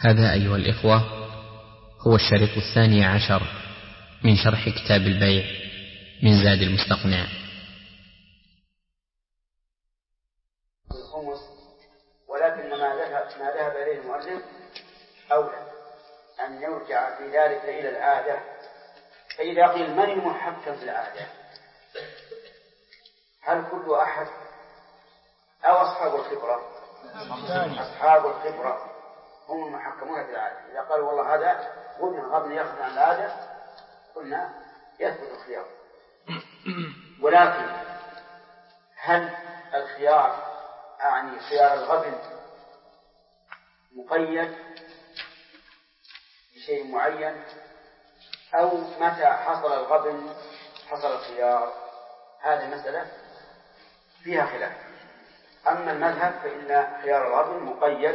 هذا أيها الإخوة هو الشريط 12 من شرح كتاب البيع من زاد المستقنع. الخمس، ولكن ما ذهب إليه المؤلف أولى أن يرجع في ذلك إلى العادة. فإذا قيل من المحكم في العادة؟ هل كل أحد أو أصحاب الخبرة؟ أصحاب الخبرة هم المحكمون في العادة. إذا قالوا والله هذا غبن يأخذ عن العادة قلنا يثبت الخيار. ولكن هل الخيار أعني خيار الغبن مقيد بشيء معين، أو متى حصل الغبن حصل الخيار؟ هذه مسألة فيها خلاف. أما المذهب فإن خيار الغبن مقيد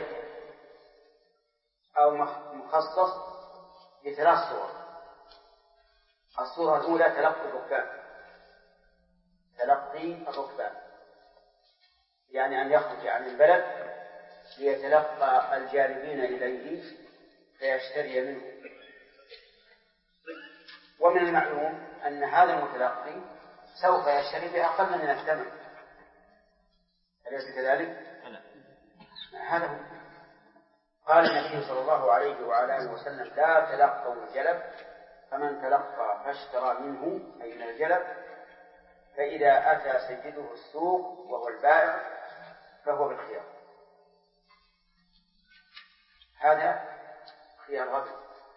أو مخصص بثلاث صور. الصورة الأولى تلقي الركبان، يعني أن يخرج عن البلد ليتلقى الجالبين إليه فيشتري منه. ومن المعلوم أن هذا المتلقي سوف يشتري بأقل من الثمن، أليس كذلك؟ هذا هو. قال النبي صلى الله عليه وعلى آله وسلم: لا تلقوا الجلب، فمن تلقى فاشترى منه أي من الجلب، فإذا أتى سيده السوق وهو البائع فهو بالخيار. هذا خيار غبن.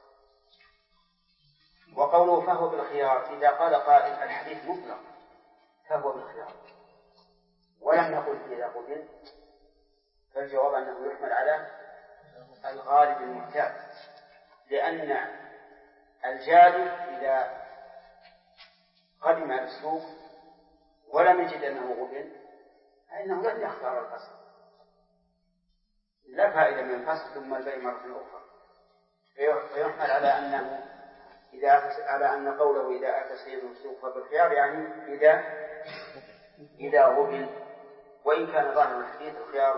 وقوله فهو بالخيار، إذا قال قائل الحديث مطلق فهو بالخيار ولم يقل إذا قتل، فالجواب أنه يحمل على الغالب المعتاد، لأن الجالب إذا قدم على السوق ولم يجد أنه غبن فإنه لن يختار الفسق، لا فائدة من الفسق ثم البيع مرة أخرى. فيحمل على أنه على أن قوله إذا أتى سيده السوق فبالخيار، يعني إذا غبن، وإن كان ظاهر الحديث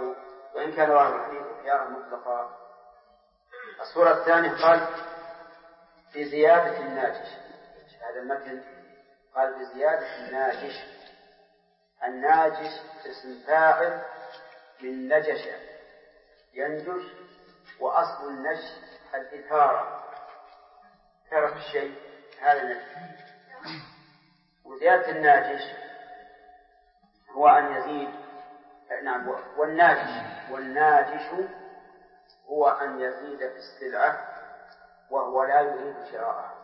الخيار مطلقا. الصورة الثانية قال بزيادة الناجش. هذا المتن قال بزيادة الناجش. الناجش اسم فاعل من نجش ينجش، وأصل النجش الإثارة، ترك الشيء، هذا نجش. وزيادة الناجش هو أن يزيد، نعم، والناجش هو أن يزيد في السلعة وهو لا يريد شراءها،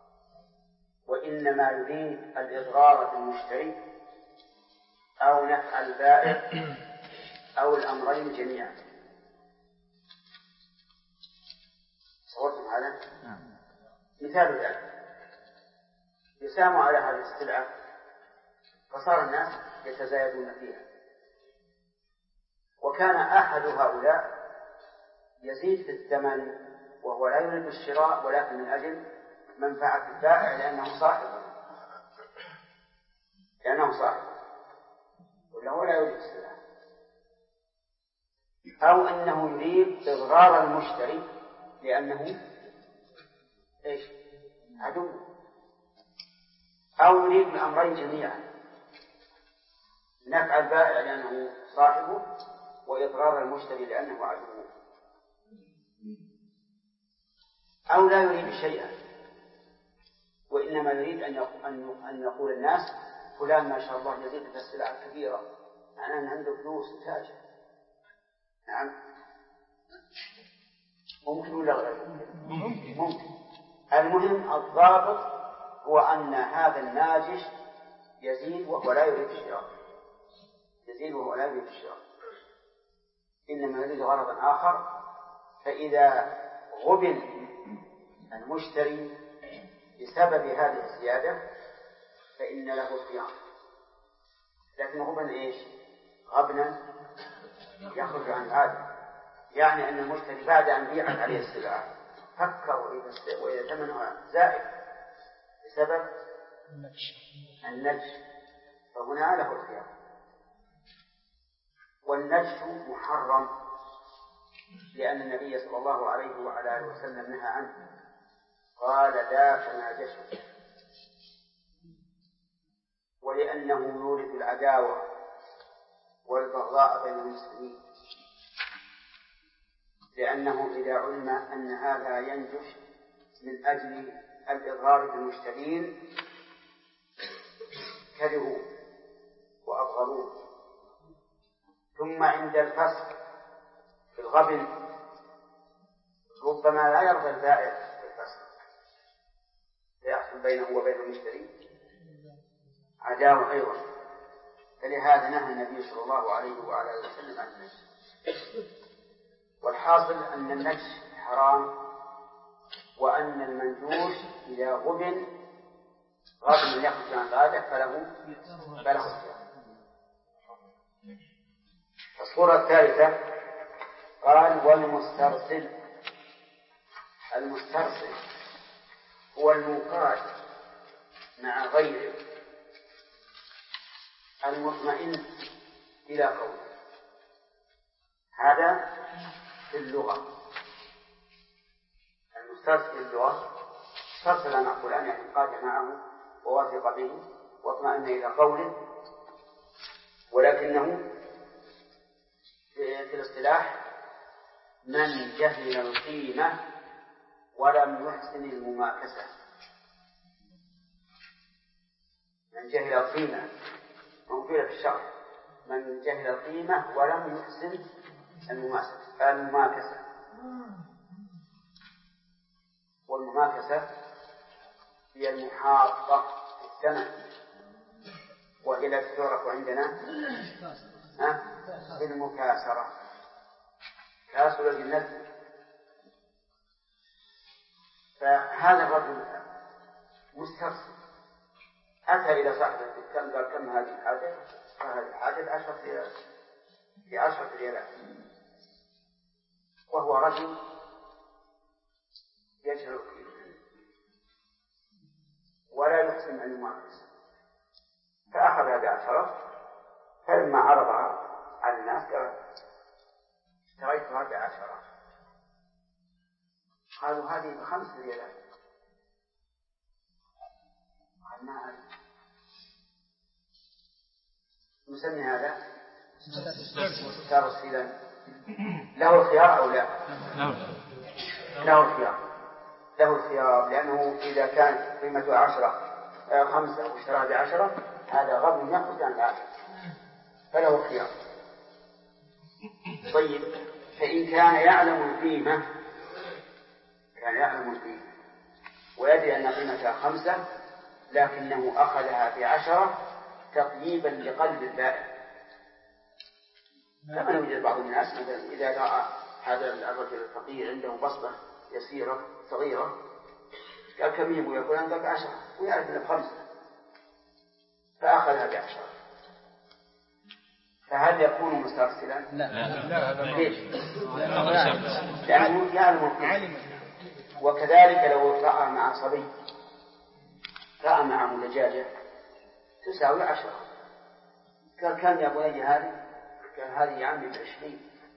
وإنما يريد الإضرار بالمشتري أو نفع البائع أو الأمرين جميعا. صورتم هذا؟ مثال ذلك: يسام على هذه السلعة فصار الناس يتزايدون فيها، وكان أحد هؤلاء يزيد في الثمن وهو لا يريد الشراء ولكن من أجل منفعة البائع لأنه صاحبه ولا هو لا يريد السلعة، أو أنه يريد إضرار المشتري لأنه عدو، أو يريد الأمرين جميعا: نفع البائع لأنه صاحبه وإضرار المشتري لأنه عدو، أو لا يريد شيئا وإنما يريد أن يقول الناس فلان ما شاء الله يزيد في السلعة الكبيرة، معناه أن عنده فلوس وتاجر. نعم، ممكن ولا غير ممكن. المهم الضابط هو أن هذا الناجش يزيد وهو لا يريد الشراء، إنما يريد غرضا آخر. فإذا غبن المشتري بسبب هذه الزيادة فإن له الخيار. لكن غبن غبنا يخرج عن العادة، يعني أن المشتري بعد أن بيعت عليه السلعة فكر وإذا ثمنها زائد بسبب النجش، فهنا له الخيار. والنجش محرم لأن النبي صلى الله عليه وعلى آله وسلم نهى عنه، قال لا تناجشوا، ولأنه يورث العداوة والبغضاء بين المسلمين، لأنه إذا علم أن هذا ينجش من أجل الإضرار بالمشترين كرهوا وأبغضوه. ثم عند الفسق في الغبن ربما لا يرضى البائع بالفسق، فيحصل بينه وبين المشتري عداوة أيضا، فلهذا نهى النبي صلى الله عليه وعلى آله وسلم عن النجش. والحاصل أن النجش حرام، وأن المنجوش إذا غبن غبن يخرج عن العادة فله الصيام. الصورة الثالثة قال والمسترسل. المسترسل هو المنقاد مع غيره المطمئن إلى قوله. هذا في اللغة. المسترسل في اللغة استرسل مع فلان، يعني قاد معه ووثق به واطمأن إلى قوله، ولكنه في الاصطلاح من جهل القيمة ولم يحسن المماكسة. من جهل القيمة موجودة في الشرع، من جهل القيمة ولم يحسن المماكسة. والمماكسة هي المحاطة في الثمن، وهي التي تعرف عندنا بالمكاسرة، كاسر النزل. فهذا الرجل مسترسل أتى إلى صاحب الدكان قال كم هذه الحاجة؟ قال هذه الحاجة ب10 ريالات، وهو رجل يجهل القيمة ولا يحسن أن يمارس، فأخذها ب10، فلما عرضها على الناس قال اشتريتها ب10، قالوا هذه ب5 ريالات، قال ما أعرف. نسمي هذا مسترسلا. له الخيار أو لا؟ له الخيار، لأنه إذا كانت قيمته 5 واشتراها ب10 هذا غبن يخرج عن العادة، فله الخيار. طيب، فإن كان يعلم القيمة ويدري أن قيمتها 5 لكنه أخذها ب10 تطييبا لقلب البائع، كما يوجد بعض الناس مثلا إذا رأى هذا الرجل الفقير عنده بسطة يسيرة صغيرة قال كم هي؟ ويقول عندك 10 ويعرف أنه ب5 فأخذها ب10، فهل يكون مسترسلا؟ لا. ليش؟ لأنه يعلم القيمة. وكذلك لو رأى مع صبي، رأى معه دجاجة تساوي 10، قال كم يا بني هذه؟ قال هذه يا عمي ب20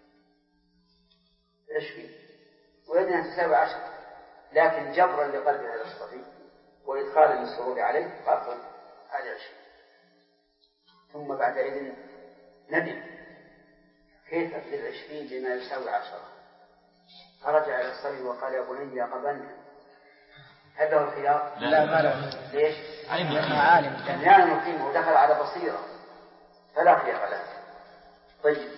ويدري أن تساوي 10، لكن جبرا لقلب هذا الصبي وإدخالا للسرور عليه قال هذه 20. ثم بعد إذن ندم كيف أبذل 20 لما يساوي 10؟ فرجع إلى الصبي وقال يا بني قبلنا. هل له الخيار؟ لا ما له. ليش؟ عالم كان يعلم القيمة ودخل على بصيرة فلا خيار له. طيب،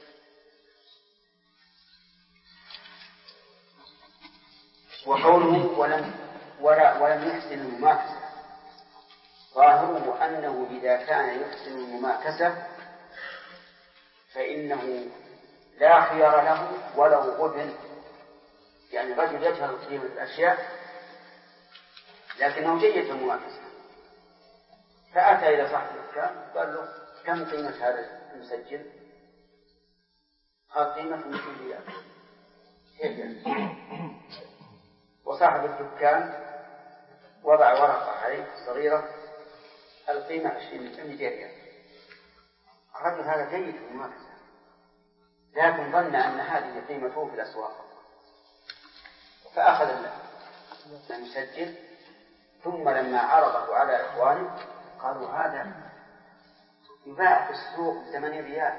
وقوله ولم يحسن المماكسة ظاهره أنه إذا كان يحسن المماكسة فإنه لا خيار له ولو غبن، يعني رجل يجهل قيمة الأشياء لكنه جيد في المماكسة، فأتى إلى صاحب الدكان قال له كم قيمة هذا المسجل؟ قال قيمة 200 ريال. وصاحب الدكان وضع ورقة عليه صغيرة القيمة 200 ريال. الرجل هذا جيد في المماكسة لكن ظن أن هذه قيمته في الأسواق فأخذ المسجل، ثم لما عرضه على إخوانه قالوا هذا يباع في السوق ب8 ريال.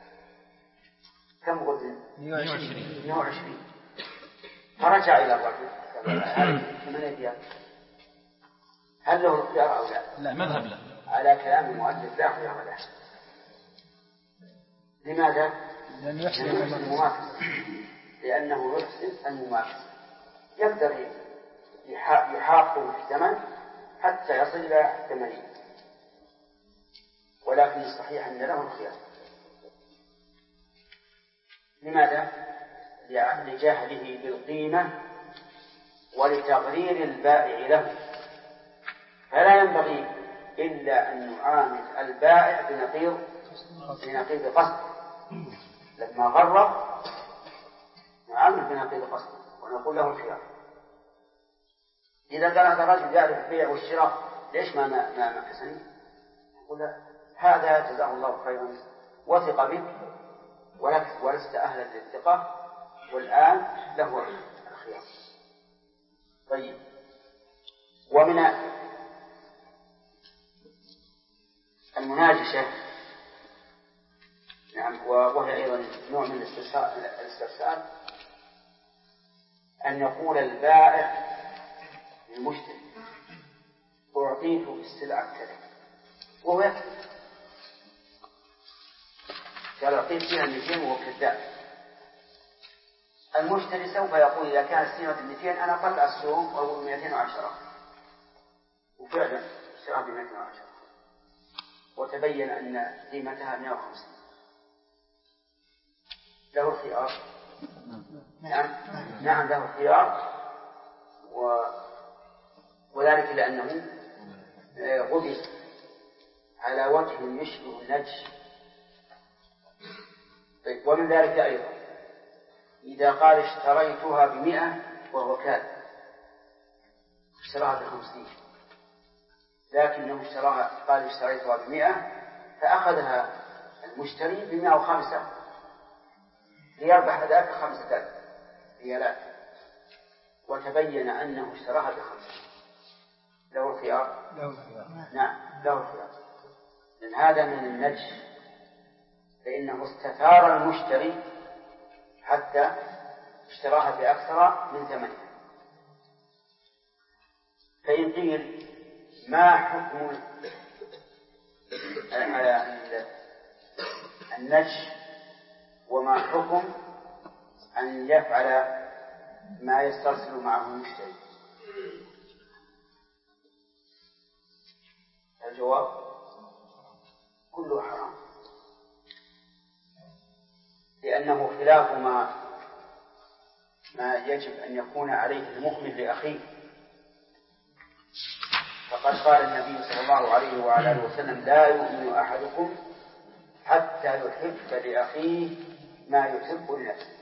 كم قلت؟ 120. فرجع إلى الرجل قال 8 ريال، هل له اختيار أو لا؟ لا، مذهب لا. على كلام المؤلف لا خيار له. لماذا؟ لأنه يحسن المماكسة، لأنه يحسن المماكسة، يقدر يحافظ في الثمن حتى يصل إلى 80. ولكن الصحيح أن له الخيار. لماذا؟ لجهله بالقيمة ولتغرير البائع له، فلا ينبغي إلا أن نعامل البائع بنقيض قصد. لما غرر نعامل بنقيض قصد ونقول له الخيار. إذا كان هذا الرجل يعرف البيع والشراء ليش ما حسني؟ نقول هذا جزاه الله خيرا وثق بك ولست أهلا للثقة والآن له الخيار. طيب، ومن المناجشة نعم وهي أيضا نوع من الاستفسار أن يقول البائع للمشتري أعطيته بالسلعة كذا وهو يكذب، قال أعطيت فيها 200 وهو كذاب. المشتري سوف يقول إذا كانت قيمة 200 أنا قطع السوم أو 210، وفعلا اشتراها ب 210 وتبين أن قيمتها 150. له الخيار. نعم له الخيار، وذلك لأنه غبي على وجه يشبه النجش. طيب، ومن ذلك أيضا إذا قال اشتريتها ب100 وهو كاذب، اشتراها ب50 لكنه قال اشتريتها ب100 فأخذها المشتري ب105 ليربح ذلك 5,000 ريالات، وتبين أنه اشتراها ب5. له الخيار. نعم له الخيار، لأن هذا من النجش، فإنه استثار المشتري حتى اشتراها بأكثر من ثمنها. فإن قيل ما حكم النجش وما حكم أن يفعل ما يسترسل معه المشتري؟ الجواب كله حرام، لأنه خلاف ما يجب أن يكون عليه المؤمن لأخيه. فقد قال النبي صلى الله عليه وعلى آله وسلم لا يؤمن أحدكم حتى يحب لأخيه ما يحب لنفسه.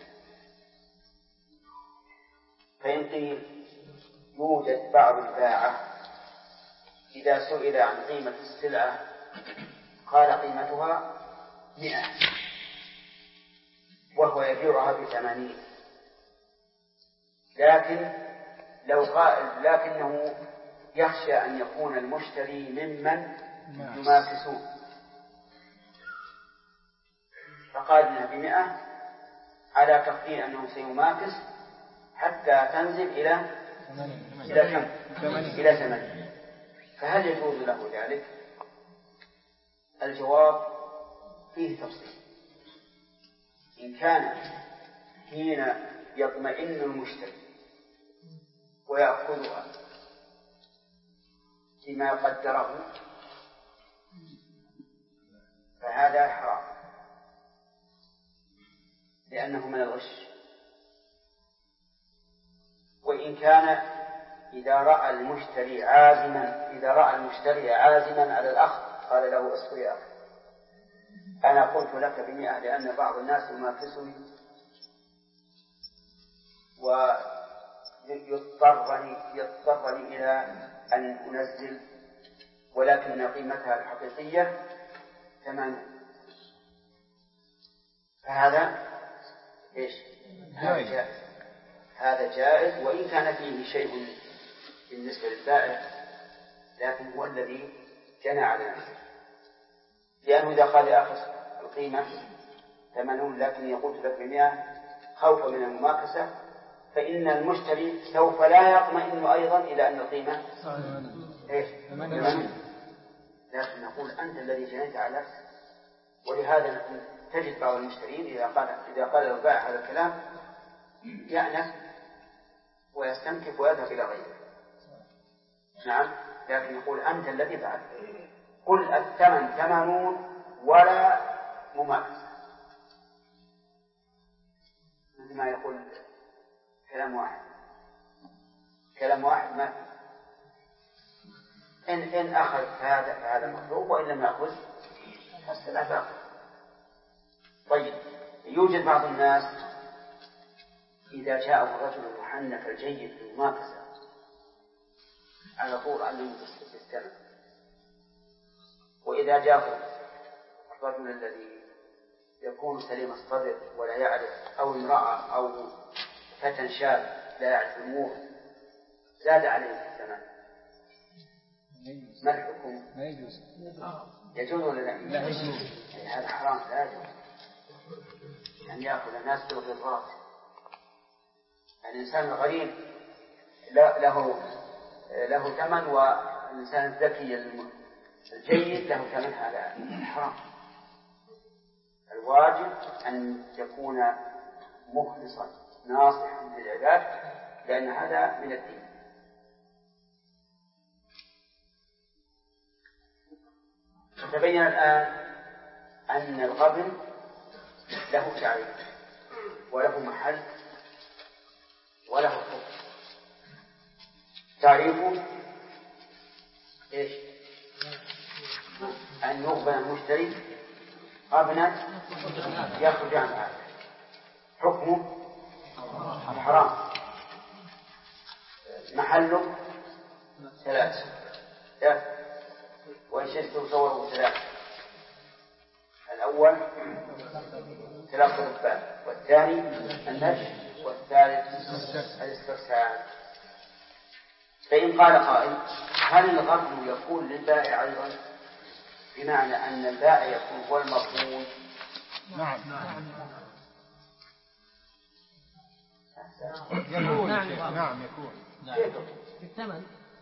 فإن قيل يوجد بعض الباعة إذا سئل عن قيمة السلعة قال قيمتها 100 وهو يبيعها ب80، لكنه يخشى أن يكون المشتري ممن يماكسون، فقال إنها ب100 على تقدير أنه سيماكس حتى تنزل إلى كم؟ إلى 8. فهل يجوز له ذلك؟ الجواب فيه تفصيل. إن كان حين يطمئن المشتري ويأخذها بما قدره فهذا حرام، لأنه من الغش. وإن كان إذا رأى المشتري عازما على الأخذ قال له اصبر يا أخي أنا قلت لك ب100 لأن بعض الناس يماكسني ويضطرني إلى أن أنزل، ولكن قيمتها الحقيقية 8، فهذا إيش؟ هذا جائز وإن كان فيه شيء بالنسبة للبائع، لكن هو الذي جنى على نفسه، لأنه إذا قال يأخذ القيمة 80 لكن قلت لك ب100 خوفا من المماكسة، فإن المشتري سوف لا يطمئن أيضا إلى أن القيمة إيش؟ 80. لكن نقول أنت الذي جنيت على نفسك. ولهذا تجد بعض المشترين إذا قال البائع هذا الكلام يأنف ويستنكف ويذهب إلى غيره. نعم، لكن يقول أنت الذي فعلت، قل الثمن 80 ولا مماكسة، مثل ما يقول كلام واحد ما فيه. إن أخذ فهذا مطلوب، وإن لم يأخذ فالسلعة باقية. طيب، يوجد بعض الناس إذا جاءه الرجل المحنك الجيد بالمماكسة على طول علمه بالثمن، وإذا جاءه الرجل الذي يكون سليم الصدر ولا يعرف، أو امرأة أو فتى شاب لا يعرف الأمور، زاد عليه الثمن، ما الحكم؟ لا يجوز. يجوز ولا لا؟ لا يجوز. هذا حرام، لا يجوز أن يأخذ الناس بالغرات. الإنسان الغريب له ثمن، والإنسان الذكي الجيد له ثمن، هذا حرام. الواجب أن يكون مخلصا ناصحا للعباد، لأن هذا من الدين. تبين الآن أن الغبن له تعريف وله محل وله حكم. تعريفه إيش؟ أن يغبن المشتري غبنا يخرج عن هذا. حكمه حرام. محله 3 وإن شئت تصوره 3. الأول 3 ركبان، والثاني النجش، والثالث الاسترسال. فإن قال قائل هل الغبن يكون للبائع أيضا، بمعنى أن البائع يكون هو المغبون؟ نعم يكون. نعم يكون في الثمن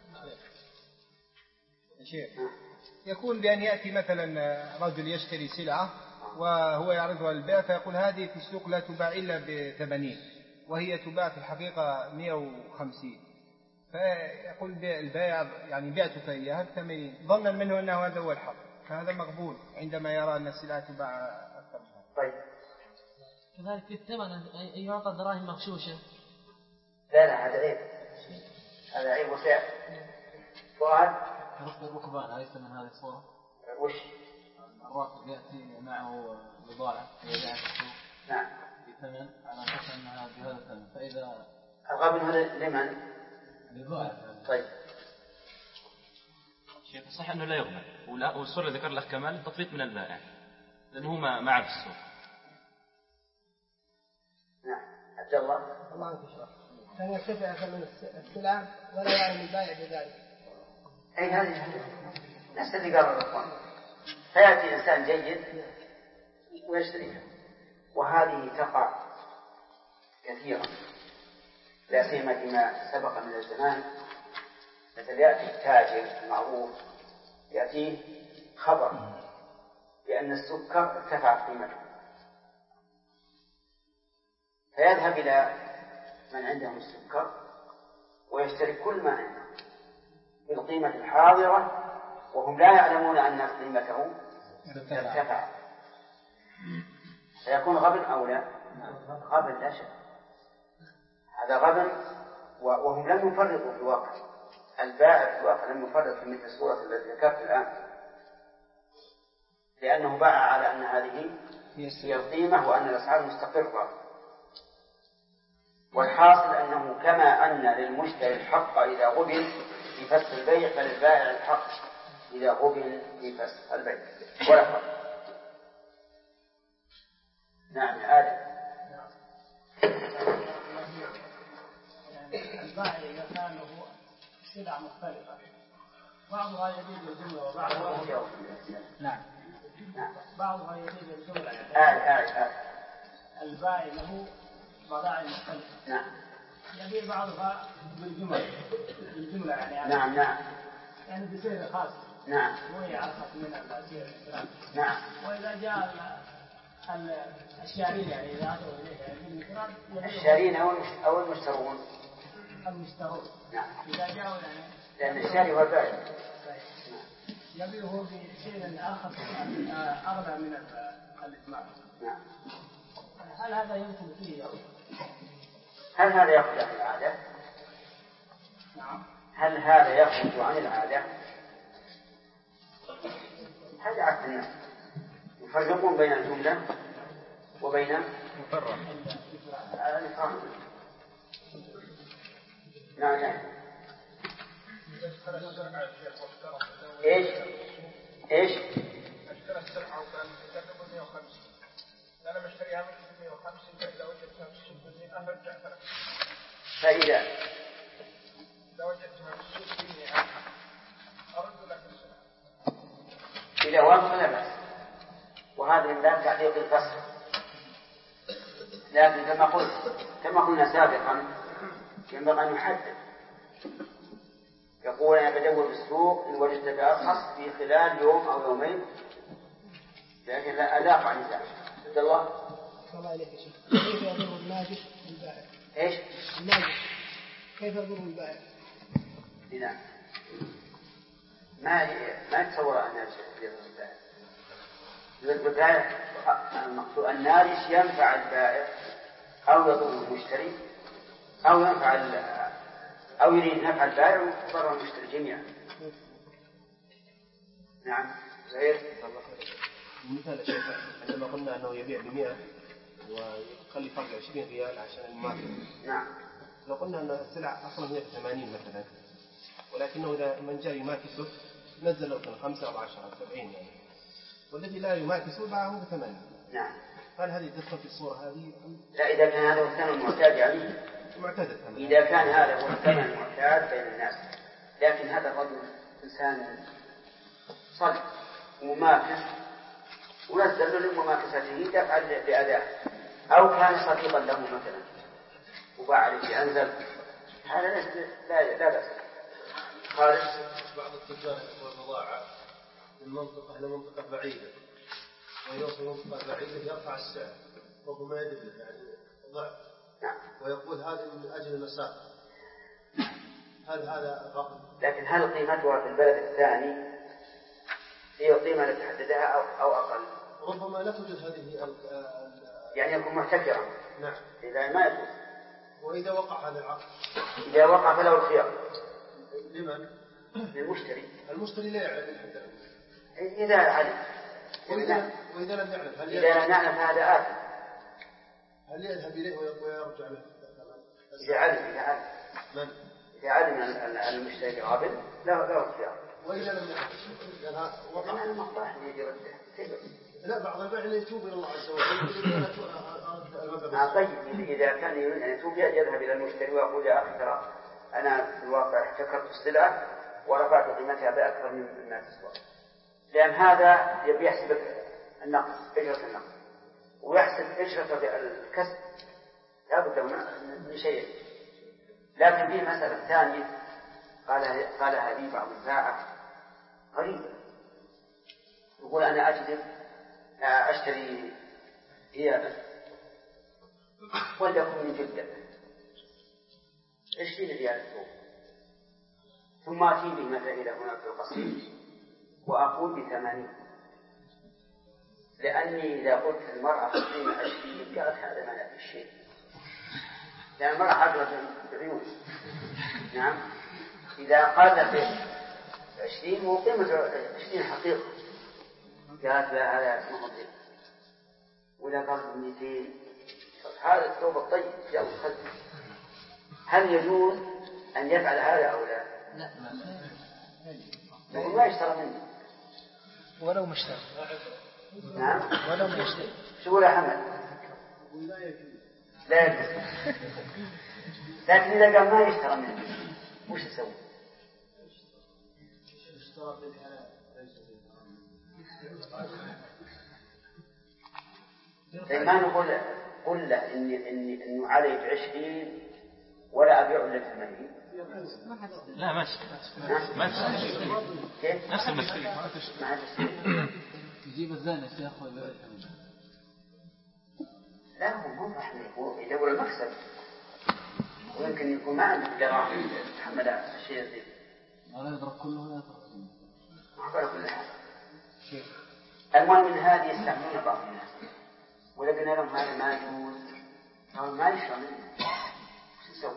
شيء. يكون بأن يأتي مثلا رجل يشتري سلعة وهو يعرضها للبائع، فيقول هذه في السوق لا تباع إلا ب80 وهي تباع في الحقيقة 150، فيقول البائع يعني بعتك إياها ب80 ظنا منه أنه هذا هو الحق، فهذا مقبول عندما يرى أن السلعة تباع أكثر. طيب، كذلك في الثمن أن يعطى دراهم مغشوشة. لا هذا عيب، هذا عيب وسعر. فؤاد ركب الركبان أليس من هذه الصورة؟ وش؟ الراكب يأتي معه بضاعة ويبيعها في السوق. نعم. بثمن على أساس أنها بهذا الثمن، فإذا الغبن هذا لمن؟ للبائع. طيب. شيخ صح أنه لا يغبن، والصورة ذكر له كمال تفريط من البائع لأنه هو ما عرف السوق. نعم. عبد الله. الله عنك شرح. كان يرتفع ثمن السلعة ولا يعلم البائع بذلك. أي هذه نفس اللي قال الرقم. فيأتي إنسان جيد ويشتريها، وهذه تقع كثيرا، لا سيما فيما سبق من الزمان. مثل يأتي التاجر المعروف يأتيه خبر بأن السكر ارتفع قيمته، فيذهب إلى من عندهم السكر ويشتري كل ما عنده بالقيمة الحاضرة، وهم لا يعلمون أن قيمته ارتفع. سيكون غبن أو لا؟ غبن لا شك، هذا غبن، وهم لم يفرطوا في الواقع. البائع في الواقع لم يفرط في مثل الصورة التي ذكرت الآن، لأنه باع على أن هذه هي القيمة وأن الأسعار مستقرة. والحاصل أنه كما أن للمشتري الحق إذا غبن في فسخ البيع، فللبائع الحق إذا غبن في فسخ البيع، ولا فرق. نعم. آدم. سلع مختلفة بعضها يبيع بالجملة وبعضها نعم بعضها يبيع بالجملة البائع له بضائع مختلفة نعم يبيع بعضها بالجملة يعني نعم يعني بسعر خاص نعم وهي أرخص من السعر الإسلام نعم. وإذا جاء الشارين يعني إذا أتوا إليه يعني بالمكران الشارين أو المشترون. المشترون نعم. إذا جاءوا يعني لأن الشاري هو البائع يبيعه بشيء أرخص أغلى من الإثمان. نعم. هل هذا يمكن فيه؟ هل هذا يخرج عن العادة؟ نعم. هل هذا يخرج عن العادة؟ هذا عكس الناس يفرقون بين الجملة وبين الإفراد. نعم. ايش؟ اشترى السلعة وكان يكلف 150 انا مشتريها منك ب 150 فاذا وجدتها بالسوق ب 100 ارجع لك. فاذا وجدتها بالسوق ب 100 ارد لك السلعة. اذا وافق لا باس، وهذا من باب تعليق الفصل. لكن كما قلنا سابقا ينبغي ان نحدد. يقول أنا بدور بالسوق إن وجدت بأرخص في خلال يوم أو يومين، لكن لا أقع نزاع. عبد الله. الله عليك يا شيخ. كيف يضر الناجح بالبائع؟ إيش؟ الناجح كيف يضر البائع؟ نعم. ما يتصور الناجح يضر البائع. يضر البائع المقصود الناجح ينفع البائع أو يضر المشتري أو ينفع أو يريد نفع البائع وضر المشتري جميعا. نعم. غير مثال يا شيخ عندما قلنا أنه يبيع ب100 ويخلي فرق 20 ريال عشان الماكس. نعم. لو قلنا أن السلعة أصلا هي ب80 مثلا، ولكنه إذا من جاء يماكسه نزل له 5 أو 10 أو 70 يعني، والذي لا يماكسه باعه ب8. نعم. هل هذه تدخل في الصورة هذه؟ لا، إذا كان هذا هو الثمن المعتاد يعني معتاد. إذا كان هذا هو الثمن المعتاد بين الناس، لكن هذا الرجل إنسان صلب ومماكس ونزل له لمماكسته دفعا لأداه، أو كان صديقا له مثلا وباع عليه أنزل، هذا لا بأس. خالد. بعض التجار والبضاعة من منطقة إلى منطقة بعيدة ويوصل منطقة بعيدة يرفع السعر ربما يدري يعني ضعف. نعم. ويقول هذا من أجل المسافة. هل هذا غلط؟ لكن هل قيمتها في البلد الثاني هي القيمة التي تحددها أو أقل؟ ربما لا توجد هذه يعني يكون محتكرا. نعم. إذا ما يجوز. وإذا وقع هذا العقد؟ إذا وقع فله الخيار. لمن؟ للمشتري. المشتري لا يعلم حتى إذا علم. وإذا لم يعلم إذا لم يعلم فهذا آثم. هل يذهب إليه ويرجع له؟ إذا علم. من؟ إذا علم المشتري قابل له الخيار. وإذا لم يعلم وقع المقطع يرده. لا، بعض البائع يتوب إلى الله عز وجل. طيب إذا كان يتوب يذهب إلى المشتري ويقول يا أخي ترى أنا في الواقع احتكرت السلعة ورفعت قيمتها بأكثر مما تسوى، لأن هذا يبي يحسب النقص، أجرة النقص، ويحسب أجرة الكسب، لا بد من شيء. لكن في مسألة ثانية قالها لي بعض الباعة غريبة، يقول أنا أشتري ثيابا وليكن من جدة 20 ريال الثوب، ثم أتي به مثلا إلى هنا في القصيم وأقول ب80، لأني إذا قلت المرأة قيمة 20 قالت هذا ما في شيء، لأن المرأة عبرت بعيون. نعم. إذا قال في 20 وقيمة 20 حقيقة قالت لا هذا اسمه مضيق، وإذا قال 200 هذا الثوب الطيب يلا خذ. هل يجوز أن يفعل هذا أو لا؟ لا ما يشترى منه ولو مشترى. نعم. ولو مشترى. شو يا حمد؟ لا يجوز. لكن إذا قال ما يشترى منه وش يسوي؟ اشترى في الحلال ما نقول قل له إنه علي ب20 ولا أبيع إلا ب80. لا ما كيف؟ نفس المسألة. ما يجيب الزاني ياخذ. لا هو مو رحمة، هو يدور المكسب، ويمكن يكون ما عنده دراهم يتحمل الشيء زي. ولا يضرب كله ولا يضرب كل حاجة. المهم من هذه يستعملون بعض الناس، وإذا قلنا لهم هذا ما يجوز هم ما يشرب منه، شو يسوي؟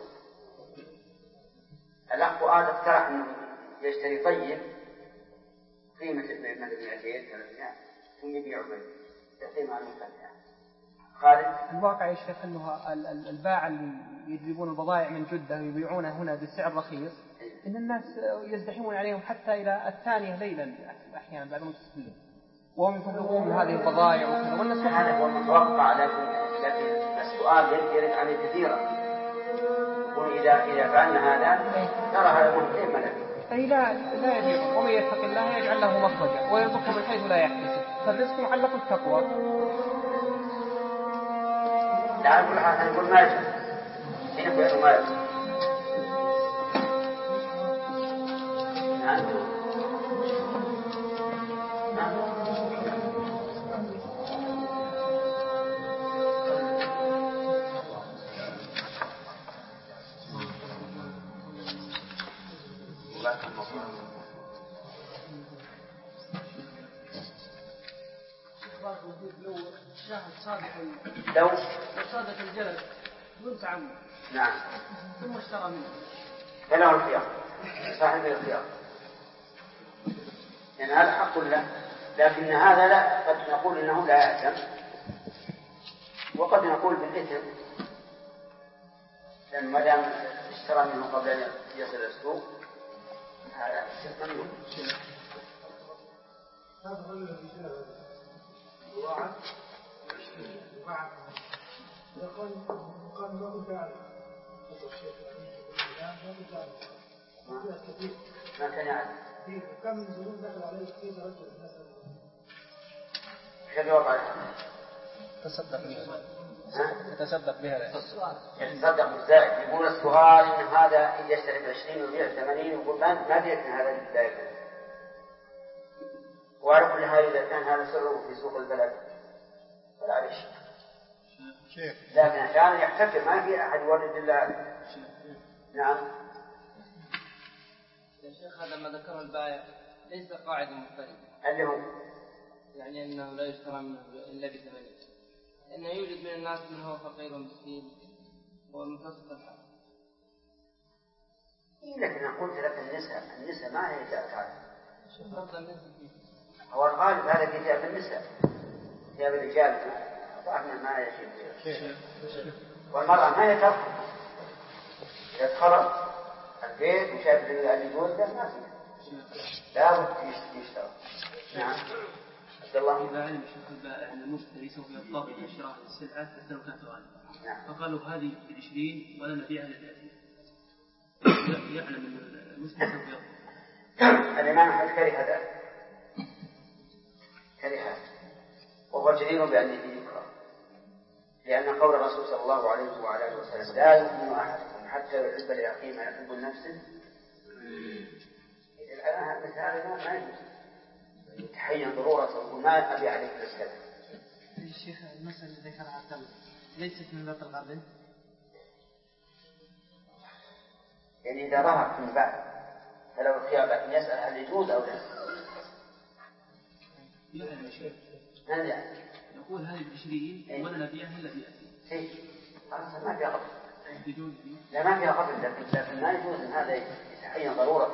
الأخ فؤاد اقترح إنه يشتري طيب قيمة مثل 200-300 ثم يبيعه بقيمة على المخدعة. خالد الواقع يا شيخ أنه الباعة اللي يجلبون البضائع من جدة ويبيعونها هنا بسعر رخيص، إن الناس يزدحمون عليهم حتى إلى 2 ليلا أحيانا بعد ما تستلم، وهم يفرغون هذه البضائع وكذا، والناس هذا هو متوقع. لكن السؤال يرد عليه كثيرا، وإذا فعلنا هذا ترى هذا مهم ملكي. أي لا يجب، ومن يتق الله يجعل له مخرجا ويرزقه من حيث لا يحتسب، فالرزق معلق التقوى. لا نقول ما يجب، حين يقول ما يجب. لو صادق الجلد بدون تعمد نعم ثم اشترى منه فله الخيار، صاحب الخيار، يعني هذا حق له، لكن هذا لا، قد نقول انه لا يأثم وقد نقول بالإثم، لأن ما دام اشترى منه قبل أن يصل السوق هذا ممنوع. ما كان يعلم كم من زبون دخل عليه كيف رجل مثلا كيف يوقع يتصدق بها يتصدق بالزائد. يقول السؤال إن هذا يشتري ب20 ويبيع 80 ويقول ما بيعت هذا الزائد، وعلى كل حال إذا كان هذا سره في سوق البلد فلا عليه شيء، لكن أحيانا يحتكر ما في أحد يورد إلا. نعم يا شيخ هذا ما ذكره البائع ليس قاعدة مختلفة، اللي هو يعني أنه لا يشترى منه إلا ب80، لأنه يوجد من الناس من هو فقير ومسكين ومنتصف الحال. لكن أقول لك النساء ما هي تعرف هو الغالب هذا كتاب النساء، كتاب الرجال ضعفنا ما يشيء، والمرأة ما هي ترفض إذا دخلت البيت وشاف اللي جوزه ما فيه لا بد يشترى. نعم عبد الله. إذا علم الشيخ البائع أن المشتري سوف يضطر إلى شراء السلعة حتى لو كانت غالية، نعم. فقالوا هذه ب20 ولا نبيعها ل30، يعلم أن المشتري سوف يضطر. الإمام أحمد كره ذلك، وهو جدير بأن يذكر، لأن قول الرسول صلى الله عليه وعلى آله وسلم لا يؤمن أحدكم حتى يحب لأخيه ما يحب لنفسه. الآن مثل هذا ما يجوز، تحين ضرورة وما أبي عليك الأسئلة. الشيخ المسألة اللي ذكرها عبد الله ليست من ذات الغرب، يعني إذا ظهرت من بعد فلو الخيار لكن يسأل هل يجوز أو لا. يعلم الشيخ يقول هذه ب20 ولا نبيعها إلا ب30. إيه خلاص ما فيها قبل. يجوز لا ما فيها قبل، لكن ما يجوز أن هذا يتحين ضرورة.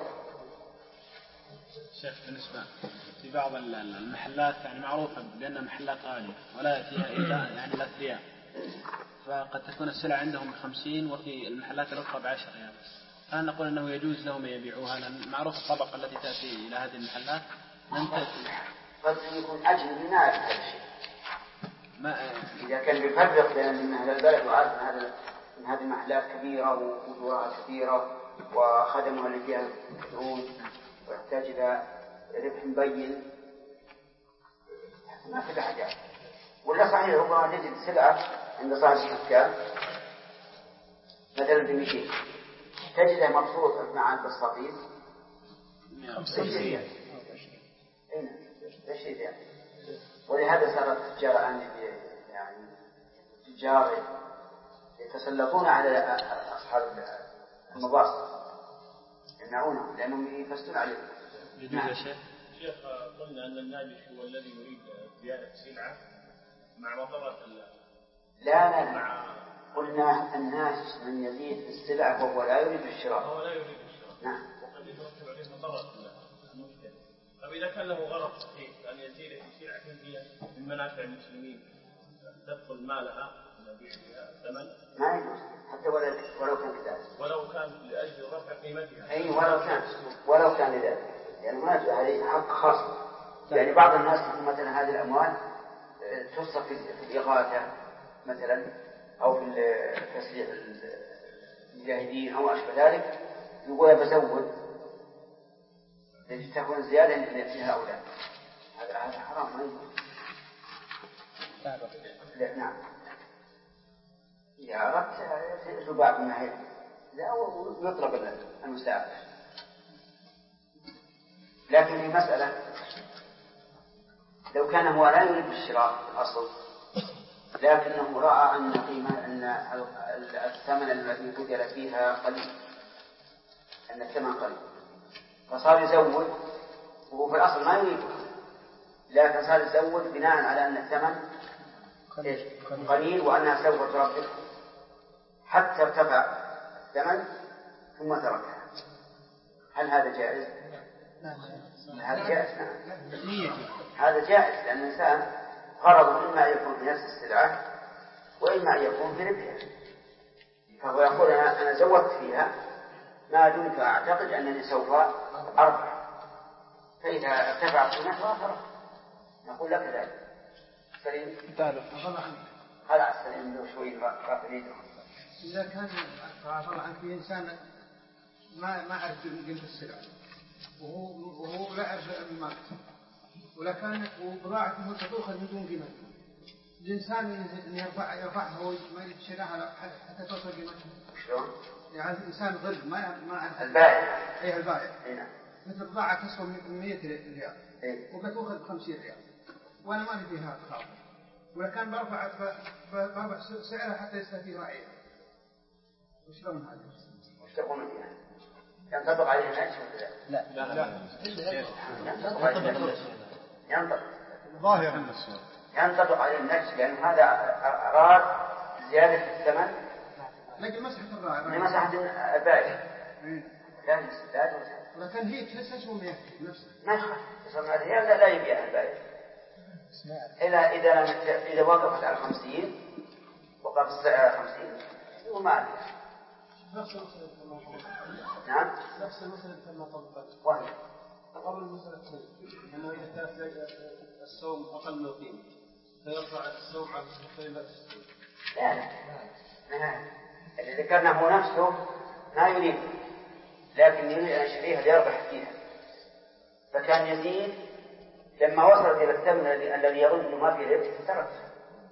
شيخ بالنسبة في بعض المحلات يعني معروفة بأنها محلات غالية ولا فيها إلا يعني الأثرياء، فقد تكون السلع عندهم ب50 وفي المحلات الأخرى ب10 يعني. فهل نقول أنه يجوز لهم يبيعوها لأن معروف الطبقة التي تأتي إلى هذه المحلات قد يكون أجل من نعرف هذا الشيء. إذا كان بيفرق بين أهل البلد وعارف من هذه المحلات كبيرة وأجورها كبيرة وخدمها اللي فيها كثيرون ويحتاج إلى ربح مبين ما في حاجة. ولا صحيح ربما تجد سلعة عند صاحب الدكان مثلا ب200 تجدها مبسوط مع البساطين 50 ريال. هنا 20 ريال. ولهذا صارت التجارة يعني تجار يتسلطون على أصحاب المباصر يمنعونهم لأنهم يفسدون عليهم. نعم. يا شيخ قلنا أن الناجش هو الذي يريد زيادة السلعة مع مضرة لا قلنا الناجش من يزيد في السلعة وهو لا يريد الشراء. هو لا يريد الشراء. نعم. وقد يترتب عليه مضرة المشكلة. فإذا كان له غرض صحيح أن يزيد في سلعة هي من منافع المسلمين تدخل مالها ونبيع بها ثمن ما يجوز حتى ولو كان كذلك. ولو كان لأجل رفع قيمتها. أي ولو كان لذلك. يعني هذه حق خاص. يعني بعض الناس مثلا هذه الأموال تصرف في الإغاثة مثلا أو في تسليح المجاهدين أو أشبه ذلك يقول بزود تكون زيادة لهؤلاء. هذا حرام ما يجوز. نعم. إذا أردت تباع بما هي لا ويطلب المساعدة. لكن في مسألة لو كان هو لا يريد الشراء الأصل لكنه رأى أن الثمن الذي بذل فيها قليل أن الثمن قليل فصار يزود وهو في الأصل ما يريده لكن صار يزود بناء على أن الثمن قليل وأنها سوف تربح حتى ارتفع الثمن ثم تركها. هل هذا جائز؟ هذا جائز. نعم. هذا جائز لأن الإنسان غرضه إما يكون في نفس السلعة وإما يكون في ربحها فهو يقول أنا زودت فيها ما دمت أعتقد أنني سوف أربح فإذا ارتفع قيمتها فرق نقول لك ذلك سليم خلاص سليم له شوي رافضينه. إذا كان طبعا في إنسان ما عرف قيمة السلعة وهو لا يعرف الماركت ولكن وبضاعته تأخذ من دون قيمة الإنسان يرفعها هو ما يشتريها حتى توصل قيمتها. شلون؟ يعني الإنسان غرب ما يعرف البائع. أيه البائع. نعم. مثل بضاعة تسوى 100 ريال. وبتأخذ 50 ريال وأنا ما لي فيها خاطر ولكن برفع سعرها حتى يستفيد راعيها. وشلون هذا؟ وش تقول فيها؟ ينطبق عليه النجش ولا لا؟ ينطبق عليه النجش. ظاهرا ينطبق عليه النجش لأن هذا أراد زيادة الثمن لكن مسحة الراعي لمسحة البائع. لا ولكن هي تسوى 100 نفسها ما يخالف تسمى الريال لا يبيعها البائع إلا إذا وقفت على 50 وقف السعر على 50 وما عليه. نعم. نفس المسألة كما طبقت. وهي قبل المسألة أنه إذا كان السوم أقل من القيمة فيرفع السوم عن قيمة. لا اللي ذكرنا هو نفسه ما يريد لكن يريد أن يشتريها ليربح فيها فكان يزيد لما وصلت إلى الثمن الذي يظن أنه ما فيه ربح تركه.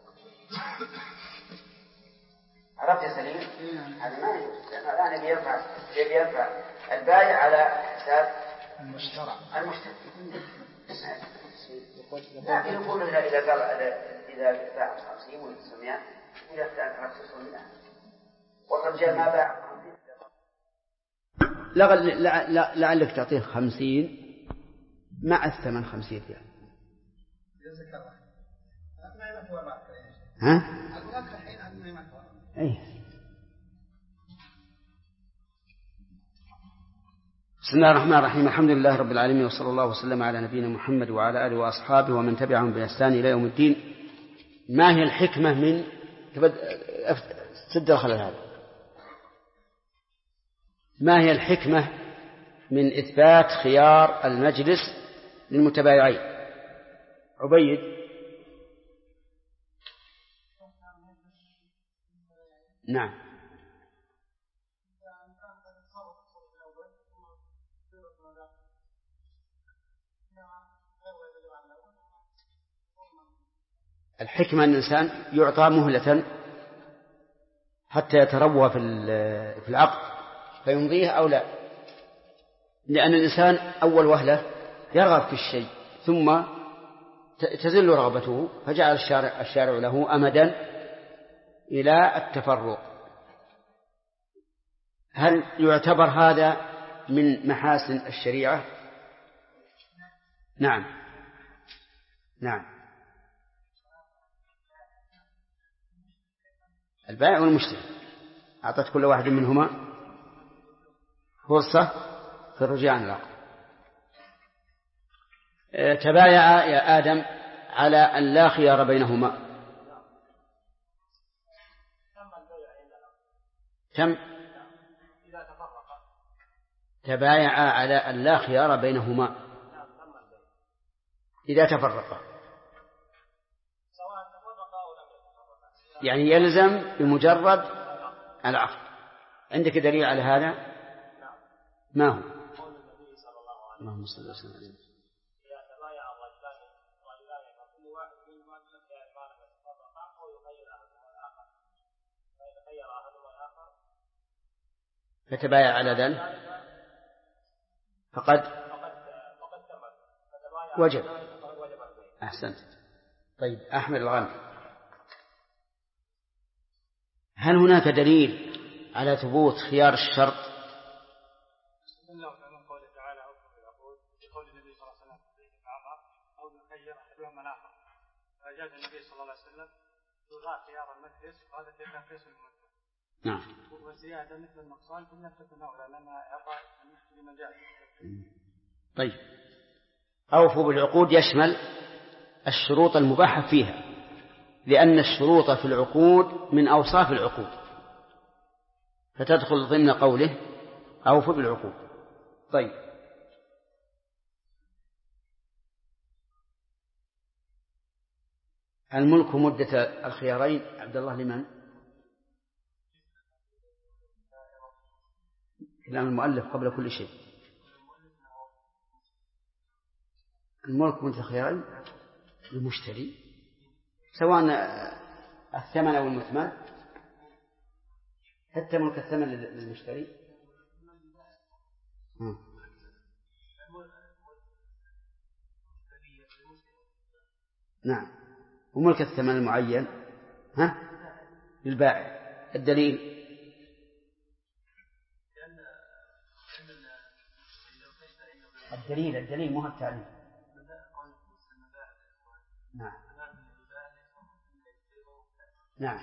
عرفت يا سليم؟ هذا ما يجوز لأنه الآن يرفع البائع على حساب المشتري. لكن يقول إذا باع 50 و 900 إذا كان 900 والرجال ما باع لعلك تعطيه 50 مع الثمن 50 ريال. ها؟ أي. بسم الله الرحمن الرحيم الحمد لله رب العالمين وصلى الله وسلم على نبينا محمد وعلى آله وأصحابه ومن تبعهم بإحسان إلى يوم الدين. ما هي الحكمة من سد الخلل هذا؟ ما هي الحكمة من إثبات خيار المجلس للمتبايعين؟ عبيد. نعم. الحكمة أن الإنسان يعطى مهلة حتى يتروى في العقد فيمضيه أو لا، لأن الإنسان أول وهلة يرغب في الشيء ثم تزل رغبته، فجعل الشارع له أمدا إلى التفرق. هل يعتبر هذا من محاسن الشريعة؟ نعم. البائع والمشتري أعطت كل واحد منهما فرصة في الرجوع عن العقد. تبايع يا آدم على أن لا خيار بينهما. كم؟ تبايع على أن لا خيار بينهما إذا تفرقا، يعني يلزم بمجرد العقد. عندك دليل على هذا؟ ما هو؟ اللهم صل وسلم عليه. فتبايع على ذلك فقد وجب. أحسنت. طيب أحمد الغامدي، هل هناك دليل على ثبوت خيار الشرط؟ بسم الله ومن قوله تعالى أوفوا بالعقود، بقول النبي صلى الله عليه وسلم في عمر أو يخير أحدهما الآخر، فجاء النبي صلى الله عليه وسلم يلغى خيار المجلس وهذا كيف ينقص المجلس. نعم. والزيادة مثل النقصان ثم تكون أولى لما إعطاء لمن جاء. طيب أوفوا بالعقود يشمل الشروط المباحة فيها، لأن الشروط في العقود من أوصاف العقود، فتدخل ضمن قوله أوفوا بالعقود. طيب الملك مدة الخيارين عبد الله لمن؟ كلام المؤلف قبل كل شيء. الملك مدة الخيارين للمشتري سواء الثمن أو المثمن، حتى ملك الثمن للمشتري. نعم. وملك الثمن المعين للبائع. الدليل الدليل مو التعليل. نعم.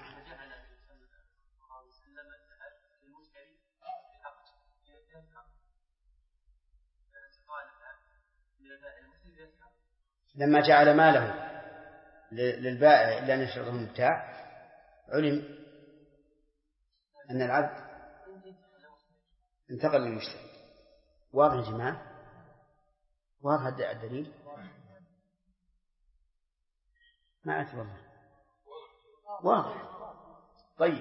لما جعل ماله للبائع إلا أن يشرطه المبتاع، علم أن العبد انتقل للمشتري. واضح يا جماعة؟ واضح الدليل؟ ما أعرف والله. واضح. طيب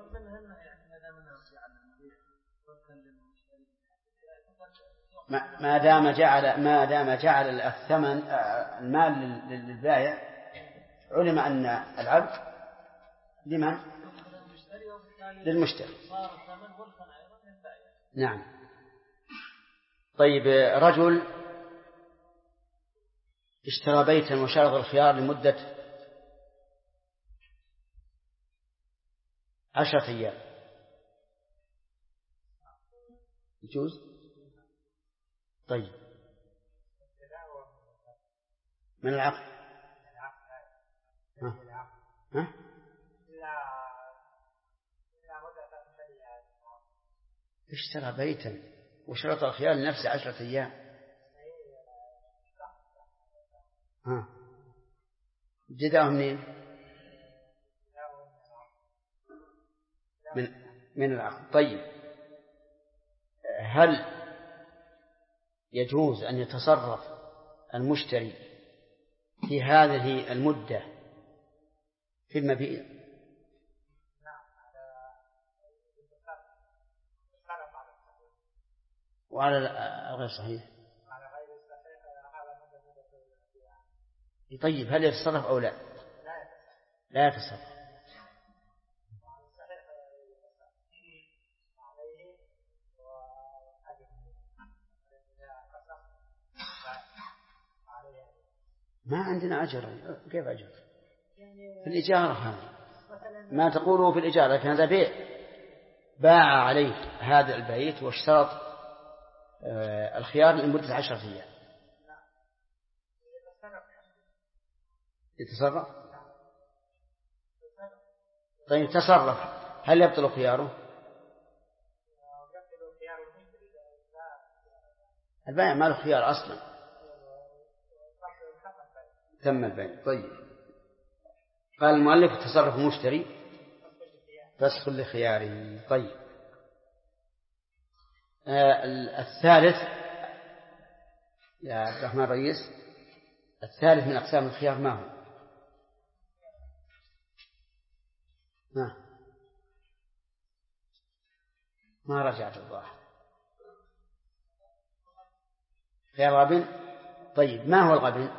ما دام جعل الثمن المال للبائع، علم أن العبد لمن؟ للمشتري. نعم. طيب رجل اشترى بيتا وشرط الخيار لمدة 10 أيام، يجوز؟ طيب من العقد؟ اشترى بيتا وشرط الخيار لنفسه 10 أيام. ابتداءه منين؟ من العقد. طيب هل يجوز أن يتصرف المشتري في هذه المدة في المبيع؟ وعلى غير صحيح. طيب هل يتصرف أو لا؟ لا يتصرف. ما عندنا أجر. كيف أجر في الإجارة؟ هذا ما تقوله في الإجارة، لكن هذا بيع، باع عليه هذا البيت واشترط الخيار لمدة 10 أيام. يتصرف. طيب تصرف، هل يبطل خياره؟ البيع ما له خيار أصلا، تم البيع. طيب قال المؤلف تصرف مشتري فسخ لخياره. طيب الثالث يا عبد الرحمن رئيس، الثالث من أقسام الخيار ما هو؟ ما رجعت الظاهر. خيار غبن. طيب ما هو الغبن؟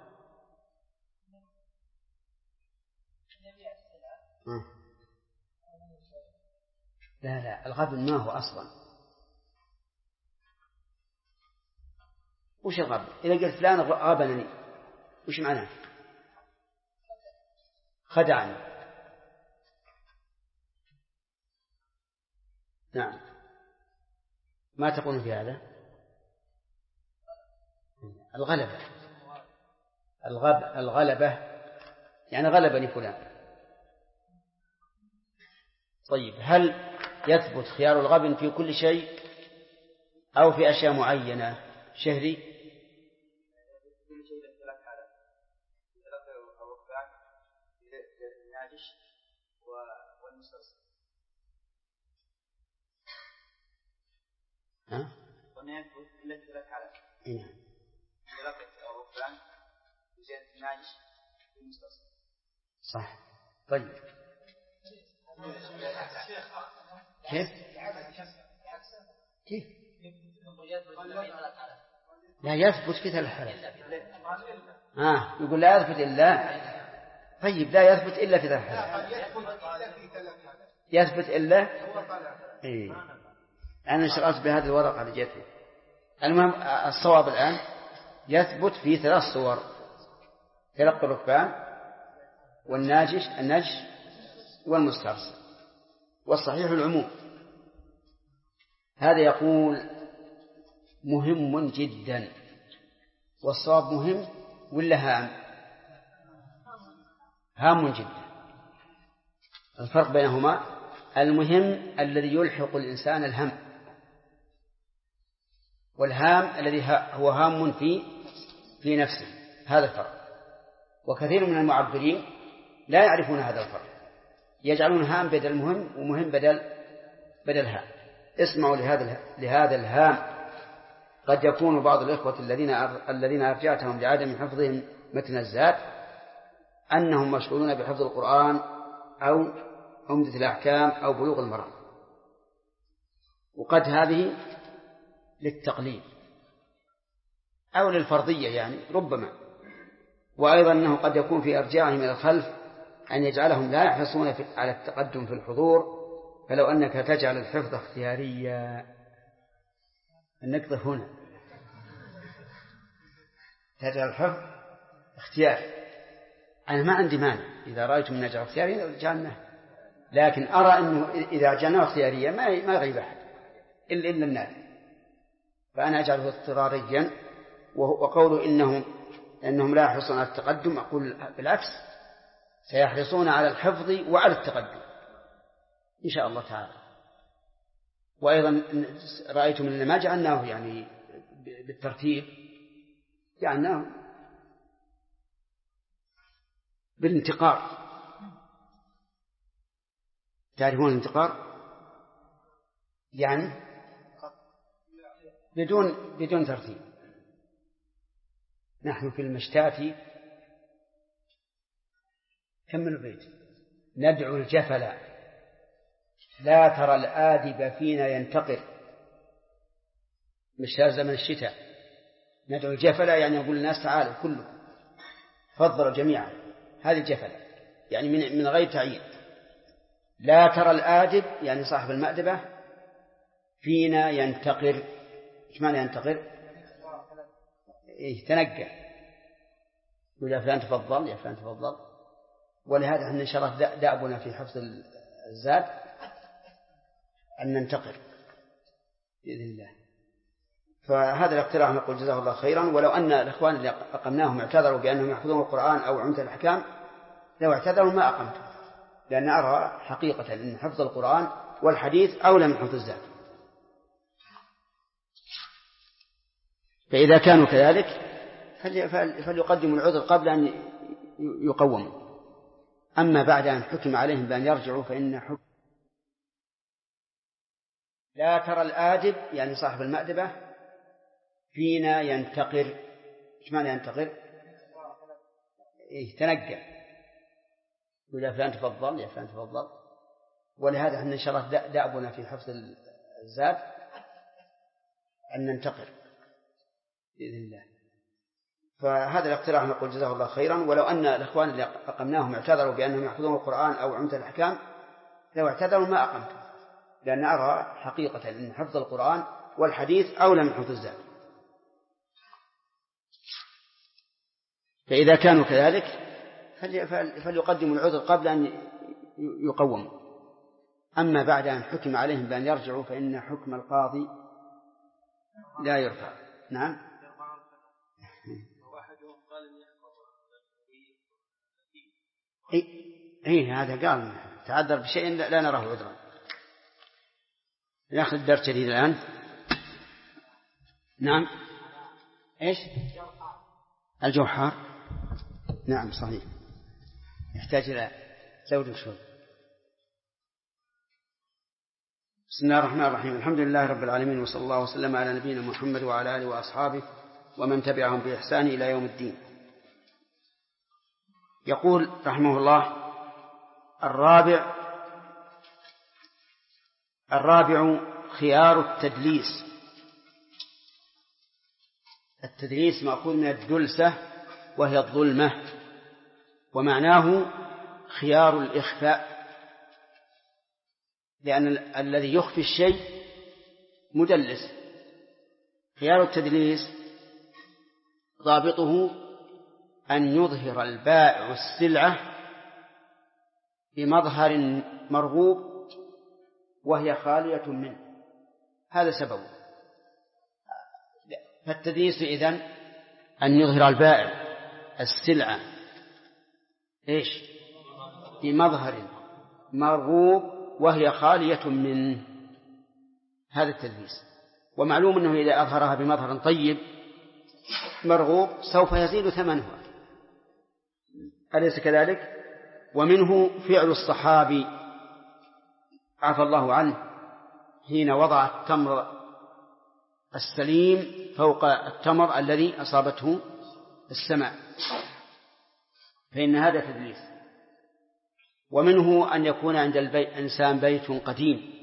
لا الغبن ما هو أصلا. وش الغبن؟ إذا قلت فلان غبنني وش معناه؟ خدعني. نعم. ما تقول في هذا؟ الغلبة. الغلبة يعني غلبني فلان. طيب هل يثبت خيار الغبن في كل شيء أو في أشياء معينة؟ شهري. كل شيء ثلاث حالات: ثلاثة وقفان، الناجش والمسترسل. قلنا يثبت إلا ثلاث حالات: ثلاثة وقفان، وزيادة الناجش والمسترسل. صح. طيب كيف لا يثبت في ثلاث حالات؟ يقول لا يثبت إلا. طيب لا يثبت إلا في ثلاث حالات. يثبت إلا. أنا شرعت بهذه الورقة اللي جاتني. المهم الصواب الآن يثبت في 3 صور: تلقي الركبان النجش والمسترسل. والصحيح العموم. هذا يقول مهم جدا. والصواب مهم ولا هام؟ هام جدا. الفرق بينهما المهم الذي يلحق الإنسان الهم، والهام الذي هو هام في نفسه. هذا الفرق. وكثير من المعبرين لا يعرفون هذا الفرق، يجعلون هام بدل مهم ومهم بدل هام. اسمعوا لهذا الهام. قد يكون بعض الإخوة الذين أرجعتهم لعدم حفظهم متن الزاد أنهم مشغولون بحفظ القرآن أو عمدة الأحكام أو بلوغ المرام، وقد هذه للتقليد أو للفرضية يعني ربما. وأيضا أنه قد يكون في إرجاعهم إلى الخلف أن يجعلهم لا يحرصون على التقدم في الحضور. فلو أنك تجعل الحفظ اختياريا، النقطة هنا تجعل الحفظ اختياري. أنا ما عندي مانع إذا رأيتم أن نجعل اختياريا جعلناه، لكن أرى أنه إذا جعلناه اختياريا ما يغيب أحد إلا الناس. فأنا أجعله اضطراريا. وقوله إنهم لا يحرصون على التقدم، أقول بالعكس، سيحرصون على الحفظ وعلى التقدم إن شاء الله تعالى. وأيضا رأيتم أن ما جعلناه يعني بالترتيب، جعلناه بالانتقار. تعرفون الانتقار؟ يعني بدون ترتيب. نحن في المشتات كمل البيت ندعو الجفل لا ترى الآدب فينا ينتقر. مشتات زمن الشتاء ندعو الجفل يعني يقول الناس تعالوا كله فضلوا جميعا. هذه الجفل يعني من غير تعيين. لا ترى الآدب يعني صاحب المأدبة فينا ينتقر. إيش معنى ينتقر؟ تنقى، يقول يا فلان تفضل يا فلان تفضل. ولهذا إن شاء الله دأبنا في حفظ الزاد أن ننتقر بإذن الله. فهذا الاقتراح نقول جزاه الله خيرا. ولو أن الإخوان اللي أقمناهم اعتذروا بأنهم يحفظون القرآن أو عمدة الأحكام لو اعتذروا ما أقمته، لأن أرى حقيقة أن حفظ القرآن والحديث أولى من حفظ الزاد. فإذا كانوا كذلك فليقدموا العذر قبل أن يقوموا. أما بعد أن حكم عليهم بأن يرجعوا فإن حكم. لا ترى الآدب يعني صاحب المأدبة فينا ينتقر. إيش معنى ينتقر؟ تنقى، يقول يا فلان تفضل يا فلان تفضل. ولهذا إن شاء الله دأبنا في حفظ الزاد أن ننتقر بإذن الله. فهذا الاقتراح نقول جزاه الله خيرا. ولو أن الإخوان اللي أقمناهم اعتذروا بأنهم يحفظون القرآن أو عمدة الأحكام لو اعتذروا ما أقمته، لأن أرى حقيقة أن حفظ القرآن والحديث أولى من حفظ الزاد. فإذا كانوا كذلك فليقدموا العذر قبل أن يقوموا. أما بعد أن حكم عليهم بأن يرجعوا فإن حكم القاضي لا يرفع. نعم. هذا قال تعذر بشيء لا نراه عذرا. نأخذ الدرس جديد الآن. نعم. إيش؟ الجوحار. نعم صحيح، يحتاج إلى زود شوي. بسم الله الرحمن الرحيم. الحمد لله رب العالمين، وصلى الله وسلم على نبينا محمد وعلى آله وأصحابه ومن تبعهم بإحسان إلى يوم الدين. يقول رحمه الله: الرابع خيار التدليس. التدليس مأخوذ من الدلسة وهي الظلمة، ومعناه خيار الإخفاء، لأن الذي يخفي الشيء مدلس. خيار التدليس ضابطه أن يظهر البائع السلعة بمظهر مرغوب وهي خالية منه، هذا سببه. فالتدليس إذن أن يظهر البائع السلعة بمظهر مرغوب وهي خالية منه، هذا التدليس. ومعلوم أنه إذا أظهرها بمظهر طيب مرغوب سوف يزيد ثمنها، أليس كذلك؟ ومنه فعل الصحابي عفى الله عنه حين وضع التمر السليم فوق التمر الذي أصابته السماء، فإن هذا تدليس. ومنه أن يكون عند الإنسان بيت قديم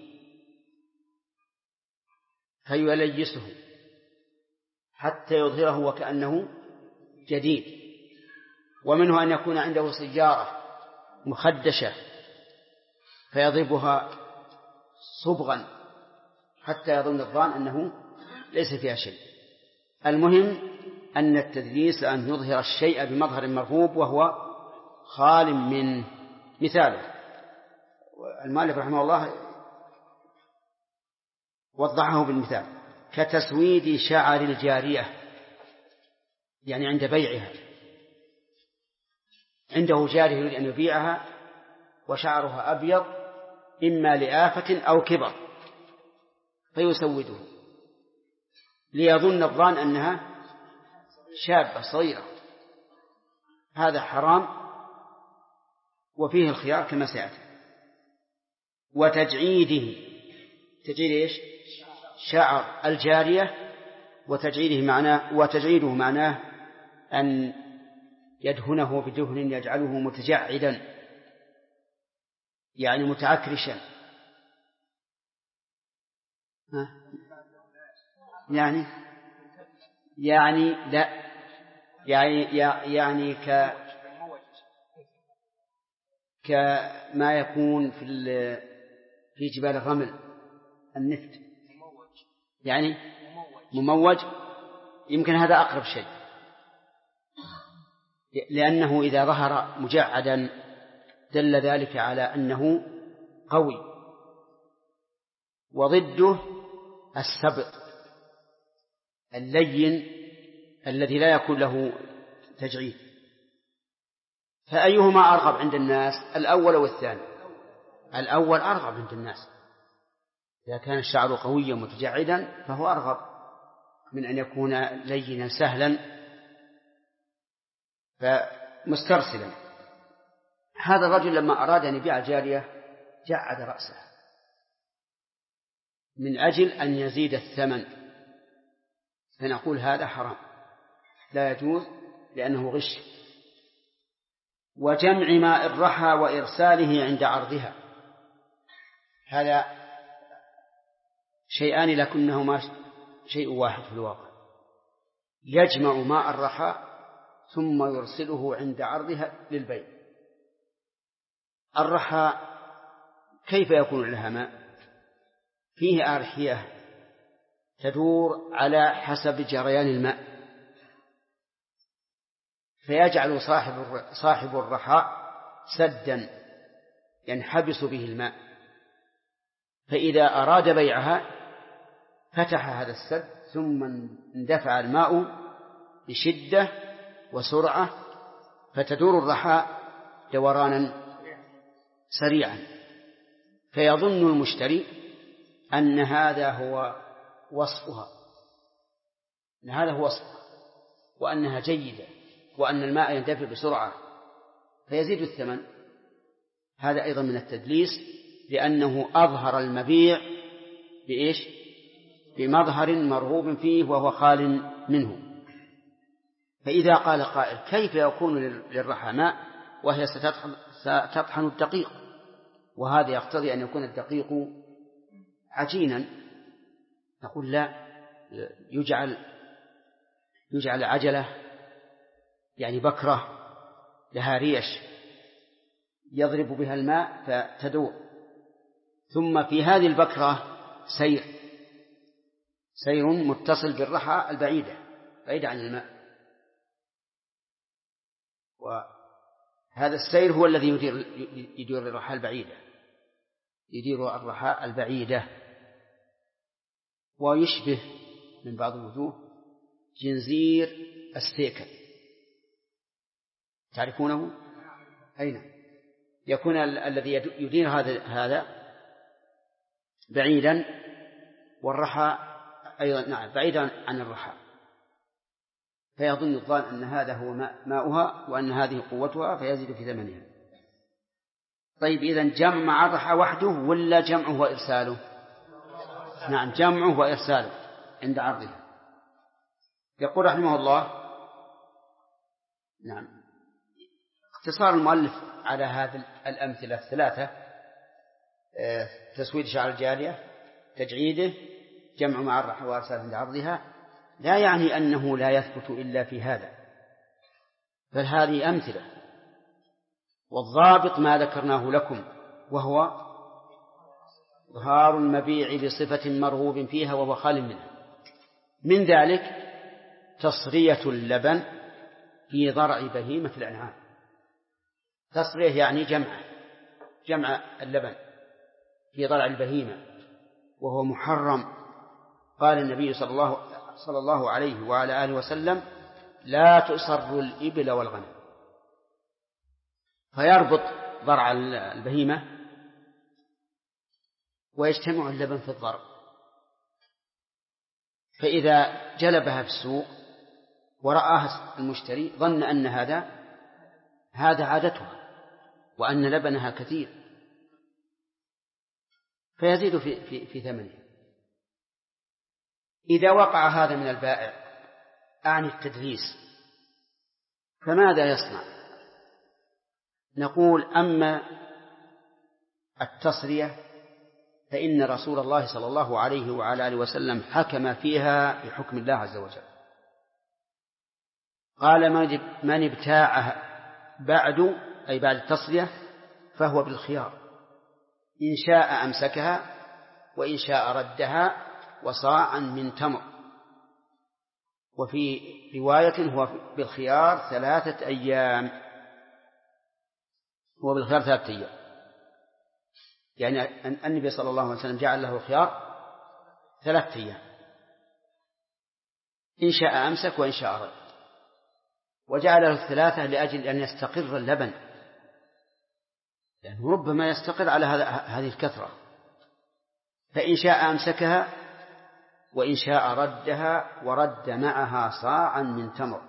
فيليسه حتى يظهره وكأنه جديد. ومنه أن يكون عنده سيارة مخدشة فيضربها صبغا حتى يظن الظان أنه ليس فيها شيء. المهم أن التدليس أن يظهر الشيء بمظهر مرغوب وهو خال من. مثاله المؤلف رحمه الله وضعه بالمثال: كتسويد شعر الجارية، يعني عند بيعها، عنده جارية يريد أن يبيعها وشعرها أبيض إما لآفة أو كبر فيسوده ليظن الظان أنها شابة صغيرة، هذا حرام وفيه الخيار كما سيأتي. وتجعيده، تجعيد شعر الجارية، وتجعيده معناه أن يدهنه بدهن يجعله متجعدا يعني متعكرشا، يعني لا يعني كما يكون في جبال الرمل النفط يعني مموج، يمكن هذا أقرب شيء، لأنه إذا ظهر مجعدا دل ذلك على أنه قوي. وضده السبط اللين الذي لا يكون له تجعيد. فأيهما أرغب عند الناس، الأول أو الثاني؟ الأول أرغب عند الناس، إذا كان الشعر قويا متجعدا فهو أرغب من أن يكون لينا سهلا فمسترسلا. هذا الرجل لما أراد أن يبيع الجارية جعد رأسه من أجل أن يزيد الثمن، فنقول هذا حرام لا يجوز لأنه غش. وجمع ماء الرحى وإرساله عند عرضها، هذا شيئان لكنهما شيء واحد في الواقع. يجمع ماء الرحى ثم يرسله عند عرضها للبيع. الرحى كيف يكون لها ماء؟ فيه أرحية تدور على حسب جريان الماء، فيجعل صاحب الرحى سدا ينحبس به الماء، فإذا أراد بيعها فتح هذا السد ثم اندفع الماء بشدة وسرعة فتدور الرحى دورانا سريعا، فيظن المشتري أن هذا هو وصفها، وأنها جيدة وأن الماء يندفع بسرعة فيزيد الثمن. هذا أيضا من التدليس، لأنه أظهر المبيع بإيش؟ بمظهر مرغوب فيه وهو خال منه. فإذا قال قائل كيف يكون للرحى ماء وهي ستطحن الدقيق، وهذا يقتضي أن يكون الدقيق عجينا، نقول لا، يجعل عجلة يعني بكرة لها ريش يضرب بها الماء فتدور، ثم في هذه البكرة سير متصل بالرحى البعيدة بعيدة عن الماء، وهذا السير هو الذي يدير الرحى البعيدة، يدير الرحى البعيدة. ويشبه من بعض الوجوه جنزير السيكل، تعرفونه؟ أين يكون الذي يدير هذا بعيدا والرحى أيضا نعم بعيدا عن الرحى، فيظن الظان أن هذا هو ماؤها وأن هذه قوتها فيزيد في ثمنها. طيب إذن جمع الرحى وحده ولا جمعه وإرساله؟ نعم جمعه وإرساله عند عرضها. يقول رحمه الله نعم اختصار المؤلف على هذه الأمثلة الثلاثة: تسويد شعر الجارية، تجعيده، جمع مع الرحى وإرساله عند عرضها، لا يعني أنه لا يثبت إلا في هذا، بل هذه أمثلة، والضابط ما ذكرناه لكم، وهو إظهار المبيع بصفة مرغوب فيها وهو خال منها. من ذلك تصرية اللبن في ضرع بهيمة الأنعام. تصرية يعني جمع اللبن في ضرع البهيمة، وهو محرم. قال النبي صلى الله عليه وعلى آله وسلم: لا تؤصر الإبل والغنم. فيربط ضرع البهيمة ويجتمع اللبن في الضرع، فإذا جلبها في السوق ورآها المشتري ظن أن هذا عادتها وأن لبنها كثير فيزيد في ثمنها. إذا وقع هذا من البائع أعني التدليس، فماذا يصنع؟ نقول: أما التصرية فإن رسول الله صلى الله عليه وعلى آله وسلم حكم فيها بحكم الله عز وجل. قال: من ابتاعها بعد، أي بعد التصرية، فهو بالخيار، إن شاء أمسكها وإن شاء ردها وصاعا من تمر. وفي رواية هو بالخيار 3 أيام، هو بالخيار 3 أيام، يعني النبي صلى الله عليه وسلم جعل له الخيار 3 أيام، إن شاء أمسك وإن شاء رد، وجعل له 3 لأجل أن يستقر اللبن، لأنه ربما يستقر على هذه الكثرة، فإن شاء أمسكها وإن شاء ردها ورد معها صاعا من تمر.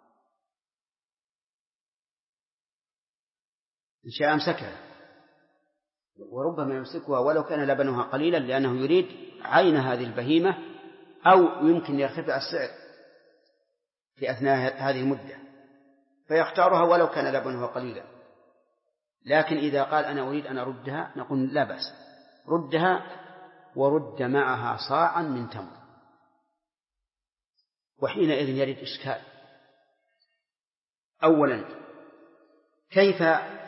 إن شاء أمسكها، وربما يمسكها ولو كان لبنها قليلا لأنه يريد عين هذه البهيمة، أو يمكن يرتفع السعر في أثناء هذه المدة فيختارها ولو كان لبنها قليلا. لكن إذا قال أنا أريد أن أردها نقول لا بأس، ردها ورد معها صاعا من تمر. وحينئذ يرد إشكال. أولا، كيف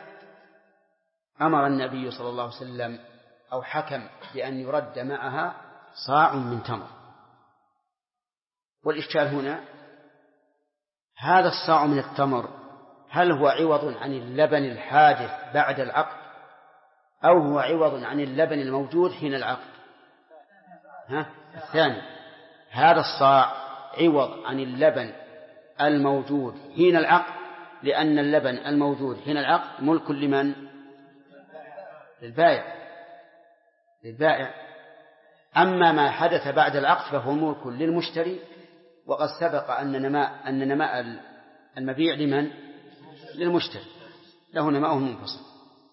أمر النبي صلى الله عليه وسلم أو حكم بأن يرد معها صاع من تمر؟ والإشكال هنا، هذا الصاع من التمر هل هو عوض عن اللبن الحادث بعد العقد أو هو عوض عن اللبن الموجود حين العقد؟ الثاني، هذا الصاع عوض عن اللبن الموجود حين العقد، لأن اللبن الموجود حين العقد ملك لمن؟ للبائع. أما ما حدث بعد العقد فهو ملك للمشتري، وقد سبق أن نماء المبيع لمن؟ للمشتري، له نماءه منفصل.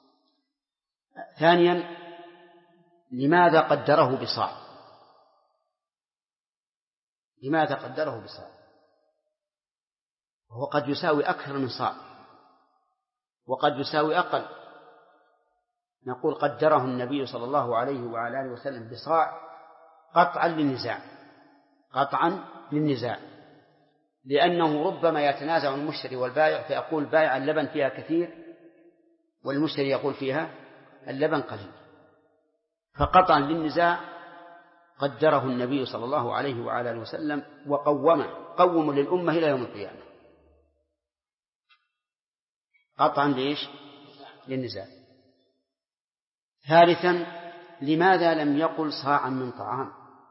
ثانيا، لماذا قدره بصاع؟ لماذا قدره بصاع؟ وهو قد يساوي أكثر من صاع وقد يساوي أقل. نقول قدره النبي صلى الله عليه وعلى آله وسلم بصاع قطعا للنزاع، لأنه ربما يتنازع المشتري والبائع، فيقول بائع اللبن فيها كثير والمشتري يقول فيها اللبن قليل، فقطعا للنزاع قدره النبي صلى الله عليه وعلى آله وسلم وقوم للأمة إلى يوم القيامة، قطعا للنزاع. ثالثا، لماذا لم يقل صاعا من طعام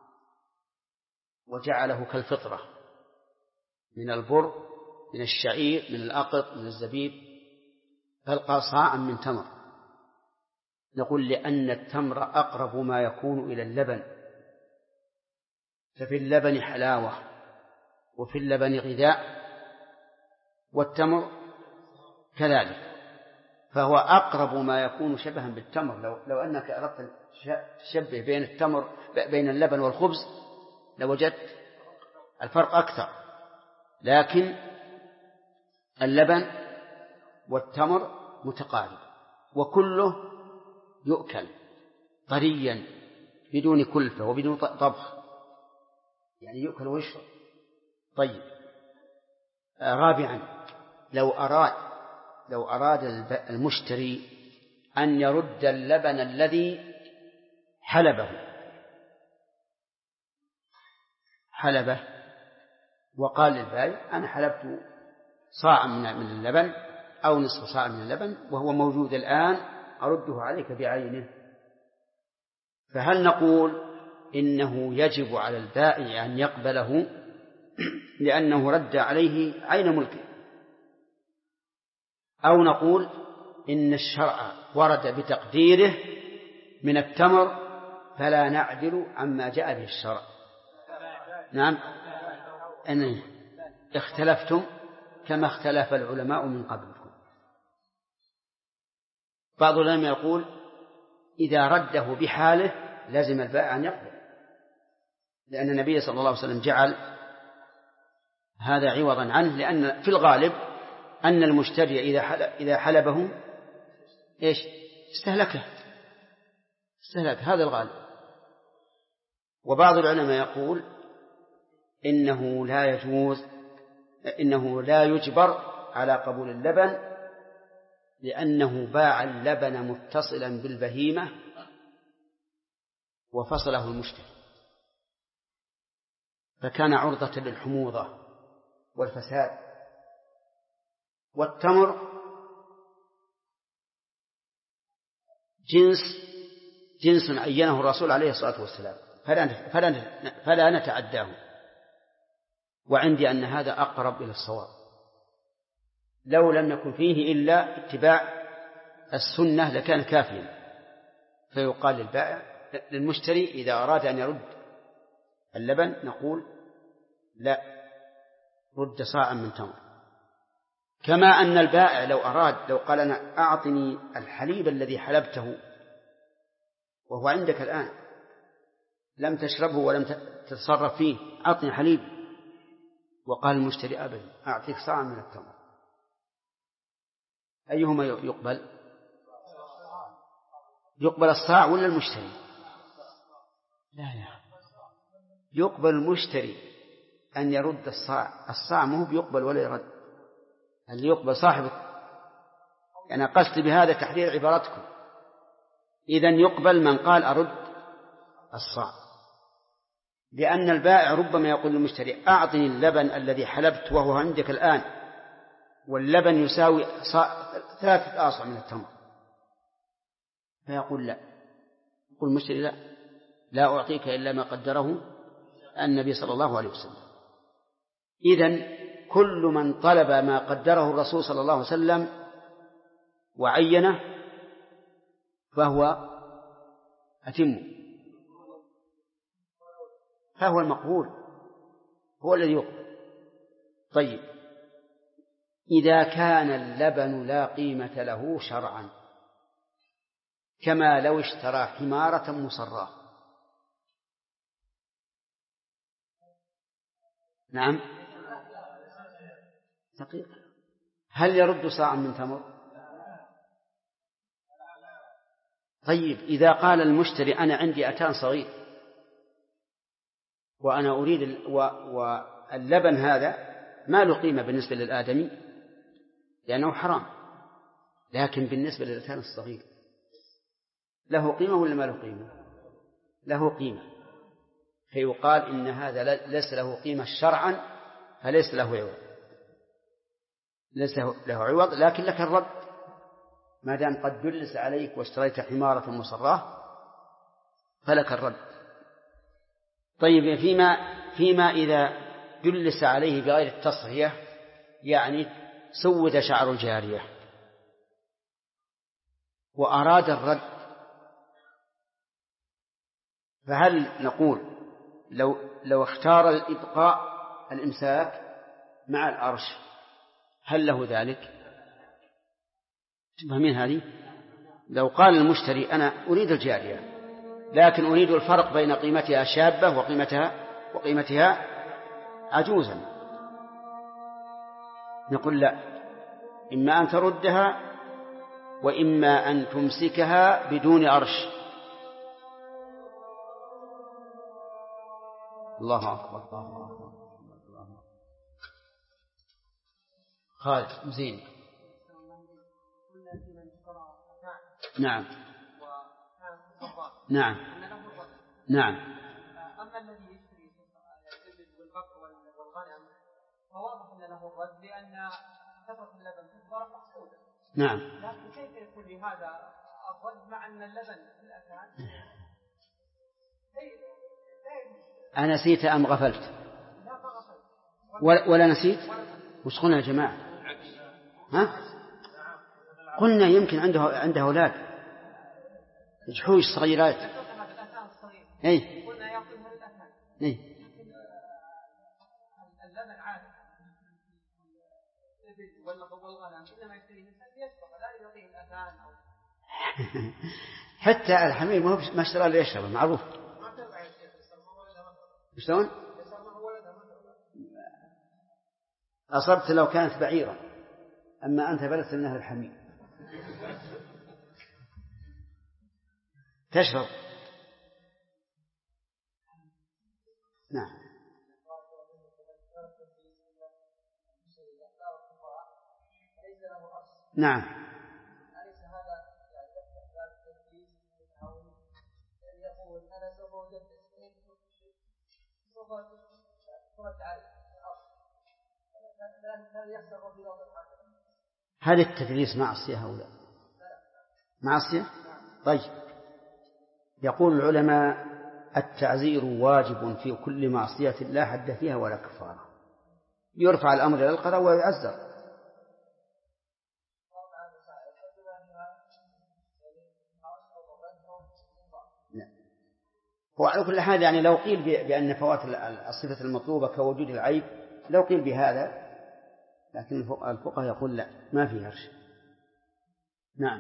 وجعله كالفطرة من البر، من الشعير، من الأقط، من الزبيب، بل قال صاعا من تمر؟ نقول لأن التمر أقرب ما يكون إلى اللبن، ففي اللبن حلاوة وفي اللبن غذاء، والتمر كذلك، فهو أقرب ما يكون شبها بالتمر. لو أنك أردت تشبه بين اللبن والخبز لوجدت الفرق أكثر، لكن اللبن والتمر متقارب، وكله يؤكل طريا بدون كلفة وبدون طبخ، يعني يؤكل ويشرب. طيب، رابعا، لو أراد المشتري أن يرد اللبن الذي حلبه وقال للبائع أنا حلبت صاعا من اللبن أو نصف صاع من اللبن وهو موجود الآن، أرده عليك بعينه، فهل نقول إنه يجب على البائع أن يقبله لأنه رد عليه عين ملكه، أو نقول إن الشرع ورد بتقديره من التمر فلا نعدل عما جاء به الشرع؟ نعم، أن اختلفتم كما اختلف العلماء من قبلكم. بعض العلماء يقول إذا رده بحاله لازم البائع أن يقبل، لأن النبي صلى الله عليه وسلم جعل هذا عوضا عنه، لأن في الغالب أن المشتري إذا حلبه استهلك هذا الغالب. وبعض العلماء يقول إنه لا يجبر على قبول اللبن لأنه باع اللبن متصلا بالبهيمة وفصله المشتري، فكان عرضة للحموضة والفساد. والتمر جنس عينه الرسول عليه الصلاة والسلام فلا نتعداه، وعندي أن هذا أقرب إلى الصواب، لو لم يكن فيه إلا اتباع السنة لكان كافيا. فيقال للمشتري إذا أراد أن يرد اللبن نقول لا، رد صاعا من تمر. كما أن البائع لو قال أنا أعطني الحليب الذي حلبته وهو عندك الآن لم تشربه ولم تتصرف فيه، أعطني حليب، وقال المشتري أبدا أعطيك صاعا من التمر، أيهما يقبل؟ يقبل الصاع ولا المشتري؟ لا، يقبل المشتري أن يرد الصاع ما هو بيقبل ولا يرد، اللي يقبل صاحبه. يعني قصدي بهذا تحرير عبارتكم. إذن يقبل من قال أرد الصاع، لأن البائع ربما يقول للمشتري أعطني اللبن الذي حلبت وهو عندك الآن، واللبن يساوي 3 آصع من التمر، فيقول لا، يقول المشتري لا أعطيك إلا ما قدره النبي صلى الله عليه وسلم. إذن كل من طلب ما قدره الرسول صلى الله عليه وسلم وعينه فهو أتم، فهو المقبول، هو الذي يقبل. طيب، إذا كان اللبن لا قيمة له شرعا، كما لو اشترى حمارة مصراه، نعم، دقيقة، هل يرد صاعا من تمر؟ طيب، إذا قال المشتري أنا عندي أتان صغير وأنا أريد واللبن هذا ما له قيمة بالنسبة للآدمي لأنه حرام، لكن بالنسبة للأتان الصغير له قيمة ولا ما له قيمة؟ له قيمة، فيقال إن هذا ليس له قيمة شرعا فليس له عوض، ليس له عوض، لكن لك الرد ما دام قد دلس عليك واشتريت حمارة مصراه فلك الرد. طيب، فيما إذا دلس عليه بغير التصرية، يعني سود شعر الجارية وأراد الرد، فهل نقول لو اختار الإمساك مع الأرش هل له ذلك؟ تفهمين هذه؟ لو قال المشتري أنا أريد الجارية لكن أريد الفرق بين قيمتها شابة وقيمتها عجوزا، نقول لا، إما أن تردها وإما أن تمسكها بدون أرش. الله أكبر، الله أكبر. خالد زين. نعم نعم نعم. أما الذي يشتري الإبل والبقر والغنم فواضح أن له الرد لأن كثرة اللبن تكبر محصولة. نعم. لكن كيف يكون لهذا الرد مع أن اللبن في الأكل؟ أنا نسيت أم غفلت؟ ولا نسيت؟ وش قلنا يا جماعة؟ ها؟ قلنا يمكن عنده أولاد جحوش صغيرات. أي. قلنا يأكلها للأكل. أي. اللبن عادي. والغنم إنما يشتريه الإنسان ليشرب لا يعطيه الأذان أو. حتى الحمير ما اشترى ليشرب، معروف. شلون؟ أصبت لو كانت بعيرا، أما أنت بلغت من أهل الحمير تشرب. نعم نعم هل التدليس معصية أو لا؟ معصية؟ طيب، يقول العلماء التعزير واجب في كل معصية لا حد فيها ولا كفارة، يرفع الأمر إلى القضاء ويعزر. وعلى كل حال يعني لو قيل بأن فوات الصفة المطلوبة كوجود العيب، لو قيل بهذا، لكن الفقهاء يقول لا، ما فيها شيء. نعم.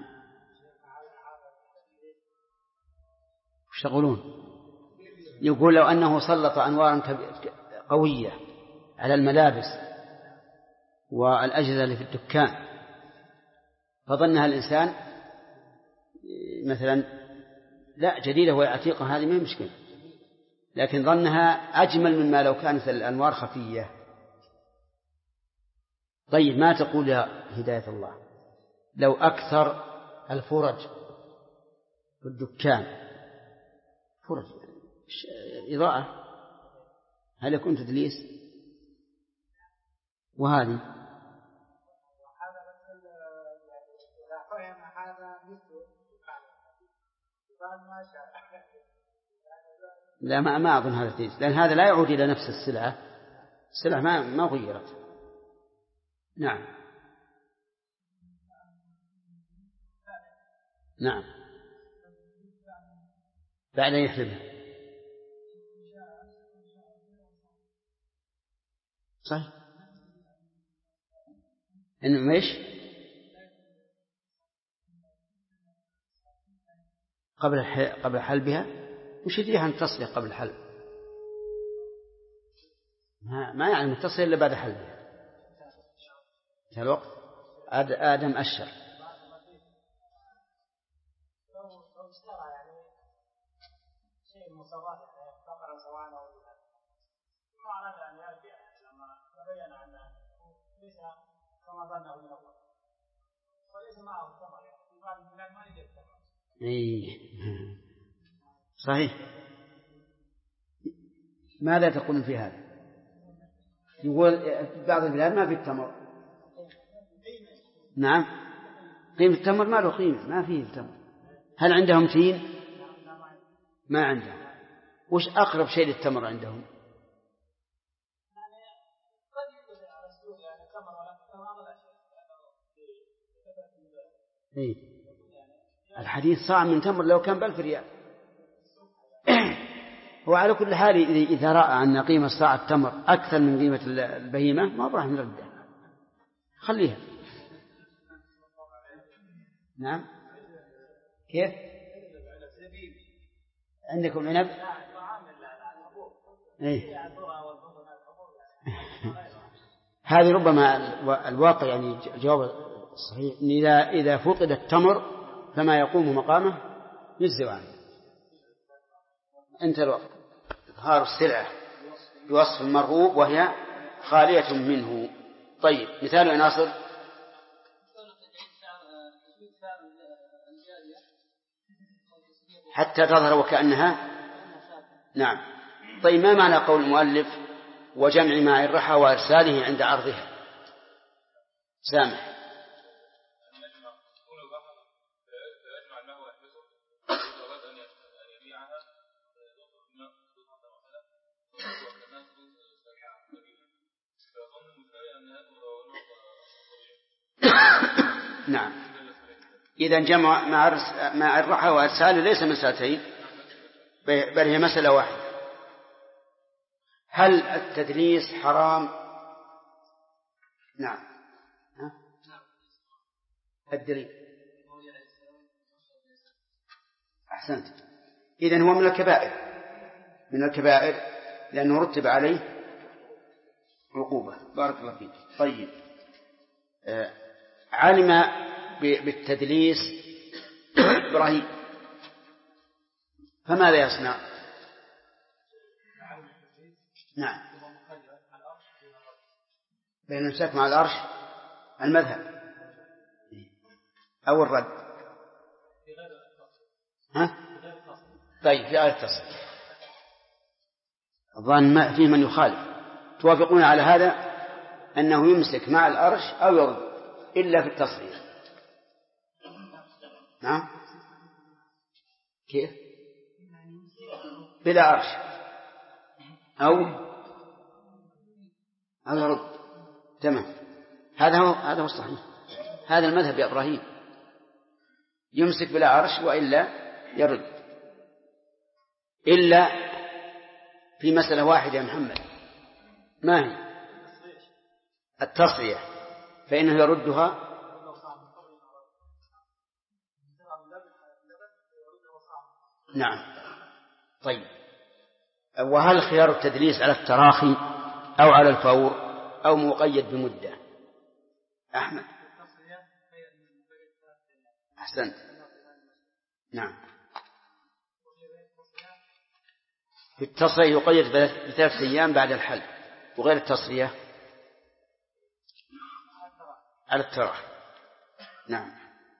وش تقولون؟ يقول لو أنه سلط أنوارا قوية على الملابس والأجهزة اللي في الدكان فظنها الإنسان مثلا لا جديدة وعتيقة، هذه ما هي مشكلة، لكن ظنها أجمل مما لو كانت الأنوار خفية. طيب، ما تقول يا هداية الله لو أكثر الفرج في الدكان، فرج إضاءة، هل يكون تدليس؟ وهذه لا، ما أظن هذا تدليس، لأن هذا لا يعود إلى نفس السلعة، السلعة ما غيرت. نعم. نعم، بعد أن يحلبها. صحيح. إنه مش قبل حلبها، وش يدري عن التصلية قبل الحلب؟ ما يعني التصلية إلا بعد حلبها. في الوقت آدم أشر. لو اشترى يعني شيء مصرات فقرا سواء أو ما أراد أن يرجع لما تبين أنه ليس كما ظنه من أول وليس معه الثمر، يعني بعض البلاد ما يجد الثمر. صحيح. ماذا تقول في هذا؟ يقول بعض البلاد ما في التمر. نعم، قيمة التمر ما له قيمة، ما فيه التمر. هل عندهم تين؟ ما عندهم. وش أقرب شيء للتمر عندهم؟ الحديث صاع من تمر لو كان ب1000 ريال. وعلى كل حال إذا رأى أن قيمة صاع التمر أكثر من قيمة البهيمة ما راح نردها، خليها. نعم. كيف عندكم عنب؟ هذه ربما الواقع يعني جواب صحيح، إذا فقد التمر فما يقوم مقامه يجزئ عنه. انت الوقت. إظهار السلعة بوصف المرغوب وهي خالية منه. طيب، مثال يا ناصر. حتى تظهر وكأنها. نعم. طيب، ما معنى قول المؤلف وجمع ماء الرحى وإرساله عند عرضها؟ سامح. نعم. إذا جمع مع الرحى وإرساله ليس مسألتين، بل هي مسألة واحدة. هل التدليس حرام؟ نعم. الدليل. أحسنت. إذن هو من الكبائر لأنه رتب عليه عقوبة. بارك الله فيك. طيب، علم بالتدليس إبراهيم، فماذا يصنع؟ نعم. بين الإمساك مع الأرش المذهب أو الرد. ها؟ طيب، في غير التصل. الظن فيه من يخالف. توافقون على هذا أنه يمسك مع الأرش أو يرد إلا في التصريح. نعم كيف؟ بلا أرش أو يرد. تمام. هذا هو الصحيح. هذا المذهب يا إبراهيم، يمسك بلا عرش وإلا يرد، إلا في مسألة واحدة يا محمد. ما هي؟ التصريح، فإنه يردها. نعم. طيب، وهل خيار التدليس على التراخي أو على الفور أو مقيد بمدة؟ أحمد. أحسنت. نعم. في التصرية يقيد ب3 أيام بعد الحل، وغير التصرية على التراخي. نعم.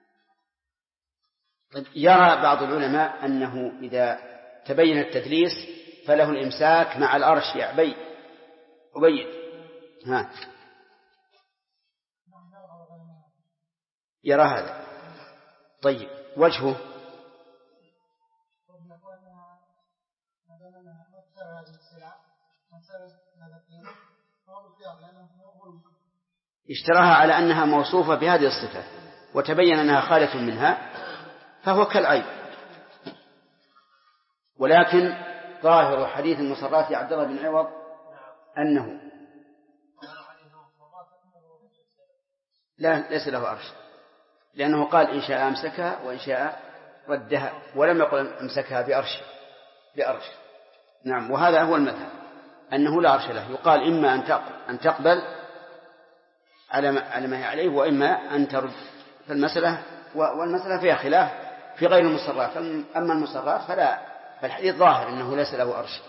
طيب، يرى بعض العلماء أنه إذا تبين التدليس فله الإمساك مع الأرش يا أبيد. ها، يرى هذا. طيب، وجهه اشتراها على أنها موصوفة بهذه الصفة وتبين أنها خالة منها فهو كالعيب. ولكن ظاهر حديث المصرات يا عبد الله بن عوض أنه لا، ليس له أرش، لأنه قال إن شاء أمسكها وإن شاء ردها، ولم يقل أمسكها بأرش. نعم. وهذا هو المذهب، أنه لا أرش له. يقال إما أن تقبل على ما هي عليه، وإما أن ترد. فالمسألة والمسألة فيها خلاف في غير المصرات. أما المصرات فالحديث ظاهر أنه ليس له أرش.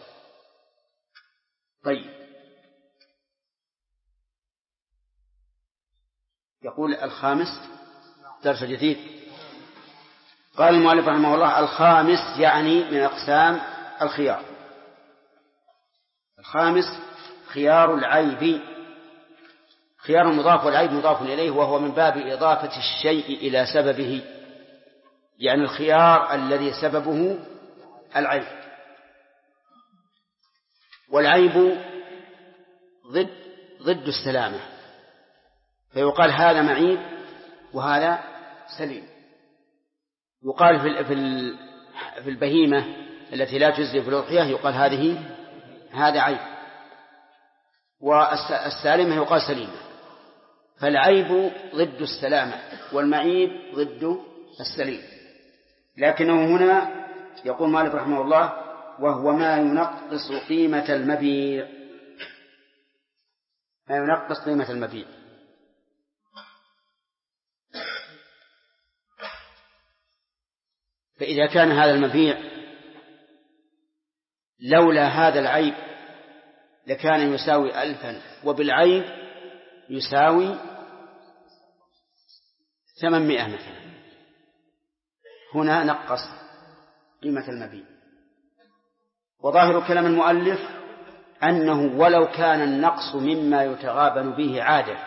طيب، يقول الخامس درس جديد. قال المؤلف رحمه الله: الخامس يعني من أقسام الخيار. الخامس خيار العيب. خيار مضاف والعيب مضاف إليه، وهو من باب إضافة الشيء إلى سببه، يعني الخيار الذي سببه العيب. والعيب ضد السلامة، فيقال هذا معيب وهذا سليم. يقال في البهيمة التي لا تجزي في الأضحية يقال هذا عيب، والسالمة يقال سليمة. فالعيب ضد السلامة والمعيب ضد السليم. لكنه هنا يقول مالك رحمه الله: وهو ما ينقص قيمة المبيع. ما ينقص قيمة المبيع. فإذا كان هذا المبيع لولا هذا العيب لكان يساوي 1000، وبالعيب يساوي 800 مثلا، هنا نقص قيمة المبيع. وظاهر كلام المؤلف أنه ولو كان النقص مما يتغابن به عادة،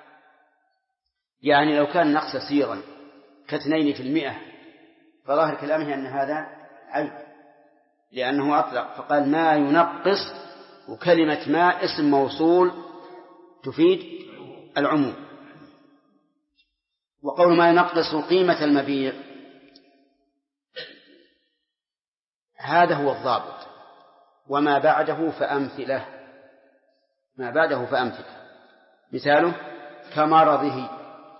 يعني لو كان النقص يسيرا ك2%، فظاهر كلامه أن هذا عيب، لأنه أطلق فقال ما ينقص، وكلمة ما اسم موصول تفيد العموم. وقول ما ينقص قيمة المبيع هذا هو الضابط، وما بعده فأمثله. ما بعده فأمثله. مثاله كمرضه،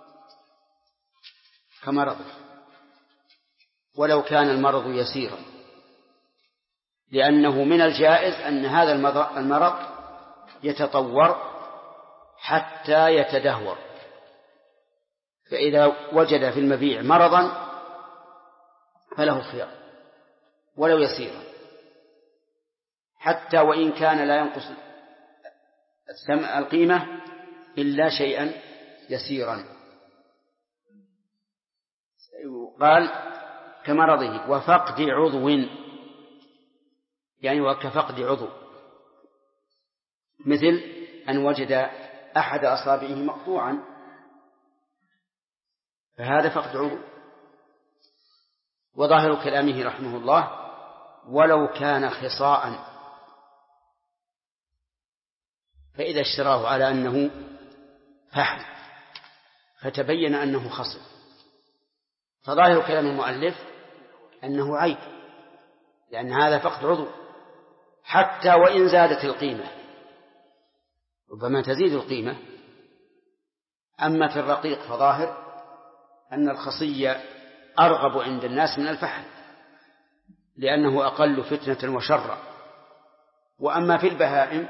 ولو كان المرض يسيرا، لأنه من الجائز أن هذا المرض يتطور حتى يتدهور، فإذا وجد في المبيع مرضا فله خيار ولو يسيرا، حتى وإن كان لا ينقص القيمة إلا شيئا يسيرا. قال كمرضه وفقد عضو، يعني وكفقد عضو، مثل أن وجد أحد أصابعه مقطوعا، فهذا فقد عضو. وظاهر كلامه رحمه الله ولو كان خصاء، فإذا اشتراه على أنه فحل فتبين أنه خصم، فظاهر كلام المؤلف أنه عيب، لأن هذا فقد عضو حتى وإن زادت القيمة، ربما تزيد القيمة. أما في الرقيق فظاهر أن الخصي أرغب عند الناس من الفحل لأنه أقل فتنة وشرا. وأما في البهائم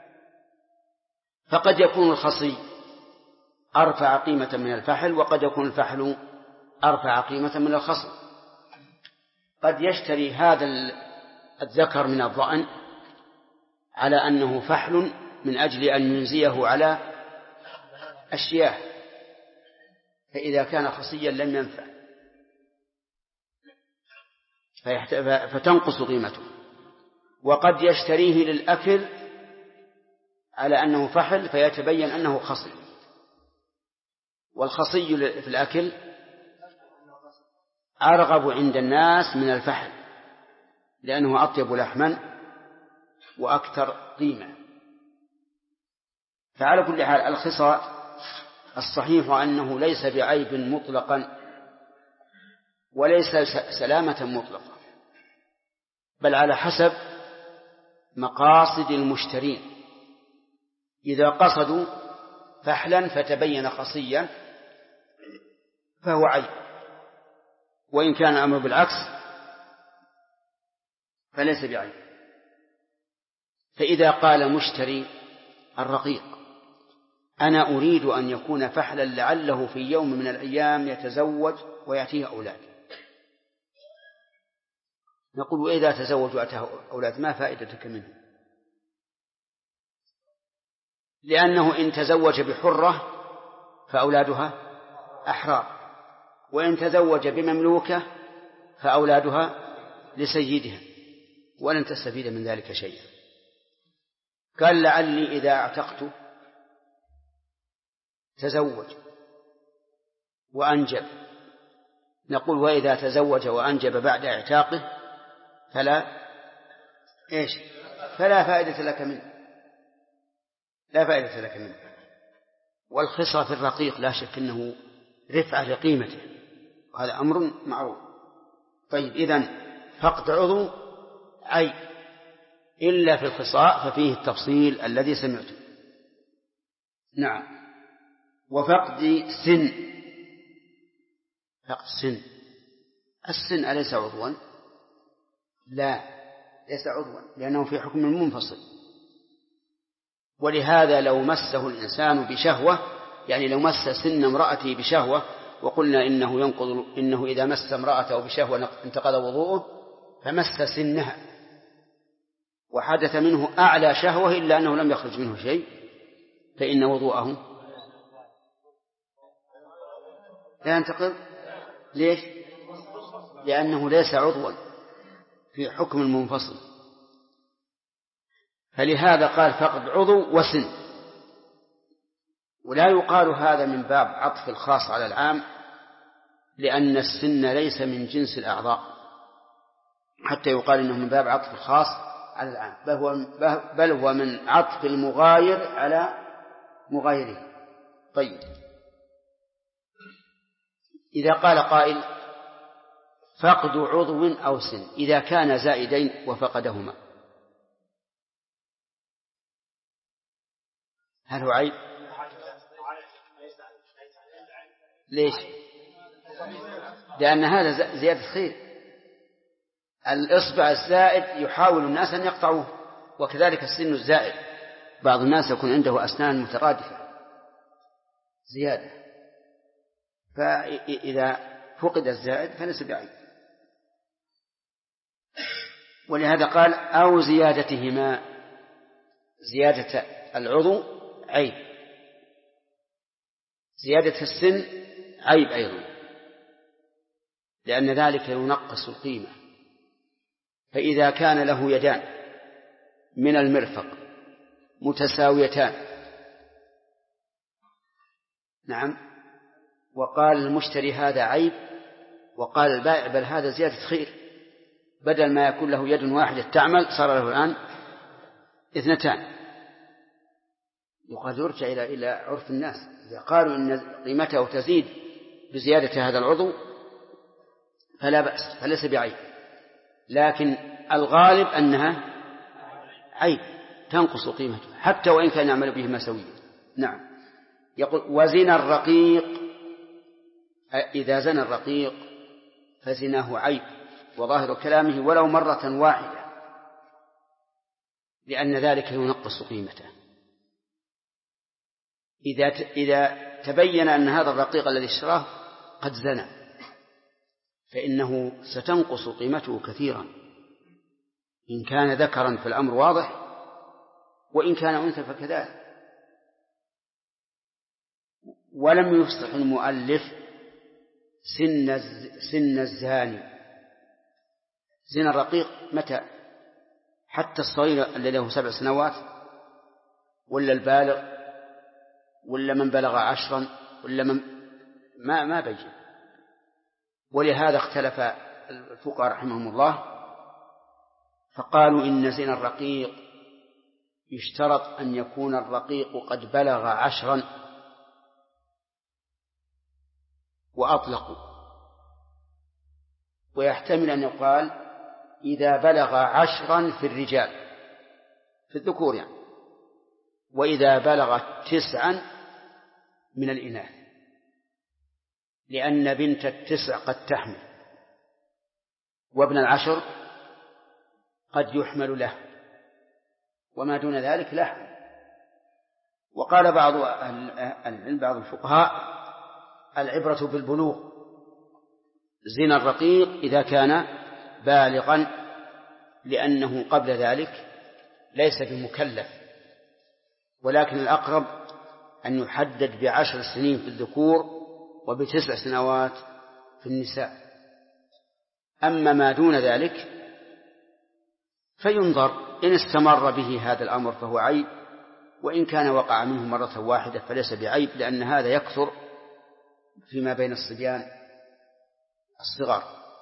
فقد يكون الخصي أرفع قيمة من الفحل، وقد يكون الفحل أرفع قيمة من الخصم. قد يشتري هذا الذكر من الضأن على أنه فحل من أجل أن ينزيه على الشياه، فإذا كان خصيا لم ينفع فتنقص قيمته. وقد يشتريه للأكل على أنه فحل فيتبين أنه خصي، والخصي في الأكل أرغب عند الناس من الفحل لأنه أطيب لحما وأكثر قيمة. فعلى كل حال الخصاء الصحيح أنه ليس بعيب مطلقا وليس سلامة مطلقة، بل على حسب مقاصد المشترين. إذا قصدوا فحلا فتبين خصيا فهو عيب، وإن كان الأمر بالعكس فليس بعيب. فإذا قال مشتري الرقيق أنا أريد أن يكون فحلا لعله في يوم من الأيام يتزوج ويأتيه أولاد، نقول وإذا تزوج وأتاه أولاد ما فائدتك منه؟ لأنه إن تزوج بحرة فأولادها أحرار، وإن تزوج بمملوكة فأولادها لسيدها، ولن تستفيد من ذلك شيئا. قال لعلي إذا اعتقت تزوج وأنجب، نقول وإذا تزوج وأنجب بعد اعتاقه فلا فائدة لك منه، لا فائدة لك منه. والخصى في الرقيق لا شك أنه رفعة لقيمته، وهذا أمر معروف. طيب إذن فقد عضو عيب إلا في الخصاء ففيه التفصيل الذي سمعته. نعم. وفقد سن، فقد سن، السن أليس عضوا؟ لا ليس عضوا لأنه في حكم منفصل. ولهذا لو مسه الإنسان بشهوة، يعني لو مس سن امرأته بشهوة وقلنا إنه إذا مس امرأته بشهوة انتقض وضوءه، فمس سنها وحدث منه أعلى شهوة إلا أنه لم يخرج منه شيء، فإن وضوءه لا ينتقض. ليش؟ لأنه ليس عضوا في حكم المنفصل. فلهذا قال فقد عضو وسن. ولا يقال هذا من باب عطف الخاص على العام، لأن السن ليس من جنس الأعضاء حتى يقال إنه من باب عطف الخاص على العام، بل هو من عطف المغاير على مغايره. طيب إذا قال قائل فقد عضو أو سن إذا كان زائدين وفقدهما هل هو عيب؟ ليش؟ لأن هذا زيادة خير. الإصبع الزائد يحاول الناس أن يقطعوه، وكذلك السن الزائد بعض الناس يكون عنده أسنان مترادفة زيادة، فإذا فقد الزائد فليس بعيب. ولهذا قال أو زيادتهما، زيادة العضو عيب، زيادة السن عيب أيضا، لأن ذلك ينقص القيمة. فإذا كان له يدان من المرفق متساويتان. نعم. وقال المشتري هذا عيب، وقال البائع بل هذا زيادة خير، بدل ما يكون له يد واحدة تعمل صار له الآن 2. يقال يرجع إلى عرف الناس. إذا قالوا إن قيمته تزيد بزيادة هذا العضو فلا بأس، فليس بعيب، لكن الغالب أنها عيب تنقص قيمته حتى وإن كان يعمل بهما سويا. نعم. يقول وزنا الرقيق، إذا زنى الرقيق فزناه عيب، وظاهر كلامه ولو مرة واحدة، لأن ذلك ينقص قيمته. إذا تبين أن هذا الرقيق الذي اشتراه قد زنى فإنه ستنقص قيمته كثيرا، إن كان ذكرا فالأمر واضح، وإن كان أنثى فكذلك. ولم يفصح المؤلف سن الزاني. زنا الرقيق متى؟ حتى الصغير الذي له 7 سنوات، ولا البالغ، ولا من بلغ 10، ولا من ما بين. ولهذا اختلف الفقهاء رحمهم الله فقالوا إن زنا الرقيق يشترط أن يكون الرقيق قد بلغ 10 وأطلقوا، ويحتمل أن يقال إذا بلغ 10 في الرجال في الذكور يعني، وإذا بلغ 9 من الإناث، لأن بنت 9 قد تحمل، وابن 10 قد يحمل له، وما دون ذلك له. وقال بعض الفقهاء العبرة بالبلوغ، زنا الرقيق إذا كان بالغا، لأنه قبل ذلك ليس بمكلف، ولكن الأقرب أن يحدد ب10 سنين في الذكور وب9 سنوات في النساء. أما ما دون ذلك فينظر، إن استمر به هذا الأمر فهو عيب، وإن كان وقع منه مرة واحدة فليس بعيب، لأن هذا يكثر فيما بين الصبيان الصغار.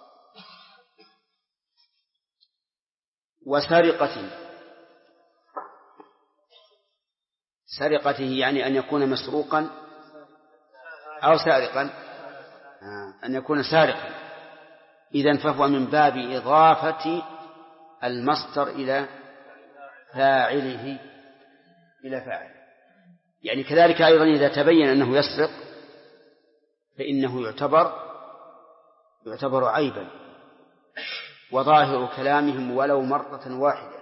سرقته يعني أن يكون مسروقا أو سارقا، أن يكون سارقا، إذن فهو من باب إضافة المصدر إلى فاعله يعني كذلك أيضا إذا تبين أنه يسرق فإنه يعتبر عيبا، وظاهر كلامهم ولو مرة واحدة،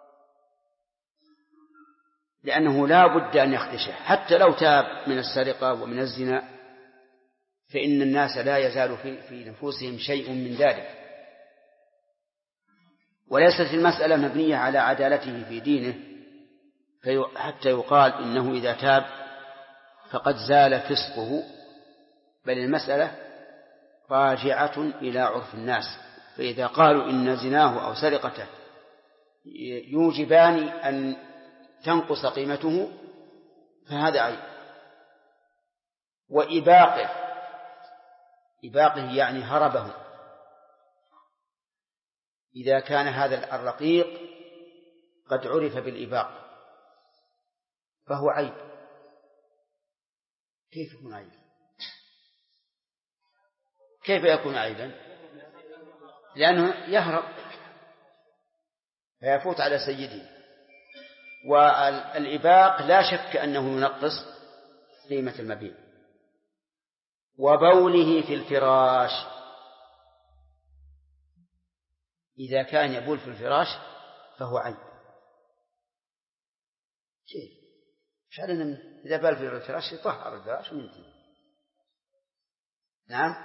لأنه لا بد أن يخدشه، حتى لو تاب من السرقة ومن الزنا فإن الناس لا يزال في نفوسهم شيء من ذلك. وليست المسألة مبنية على عدالته في دينه حتى يقال إنه إذا تاب فقد زال فسقه، بل المسألة راجعة إلى عرف الناس. فإذا قالوا إن زناه أو سرقته يوجبان أن تنقص قيمته فهذا عيب. وإباقه يعني هربه، إذا كان هذا الرقيق قد عرف بالإباق فهو عيب. كيف يكون عيب؟ كيف يكون عيبا؟ لأنه يهرب فيفوت على سيده. والإباق لا شك أنه ينقص قيمة المبيع. وبوله في الفراش، إذا كان يبول في الفراش فهو عيب. مش علينا إذا بال في الفراش يطهر الفراش وينتهي. نعم.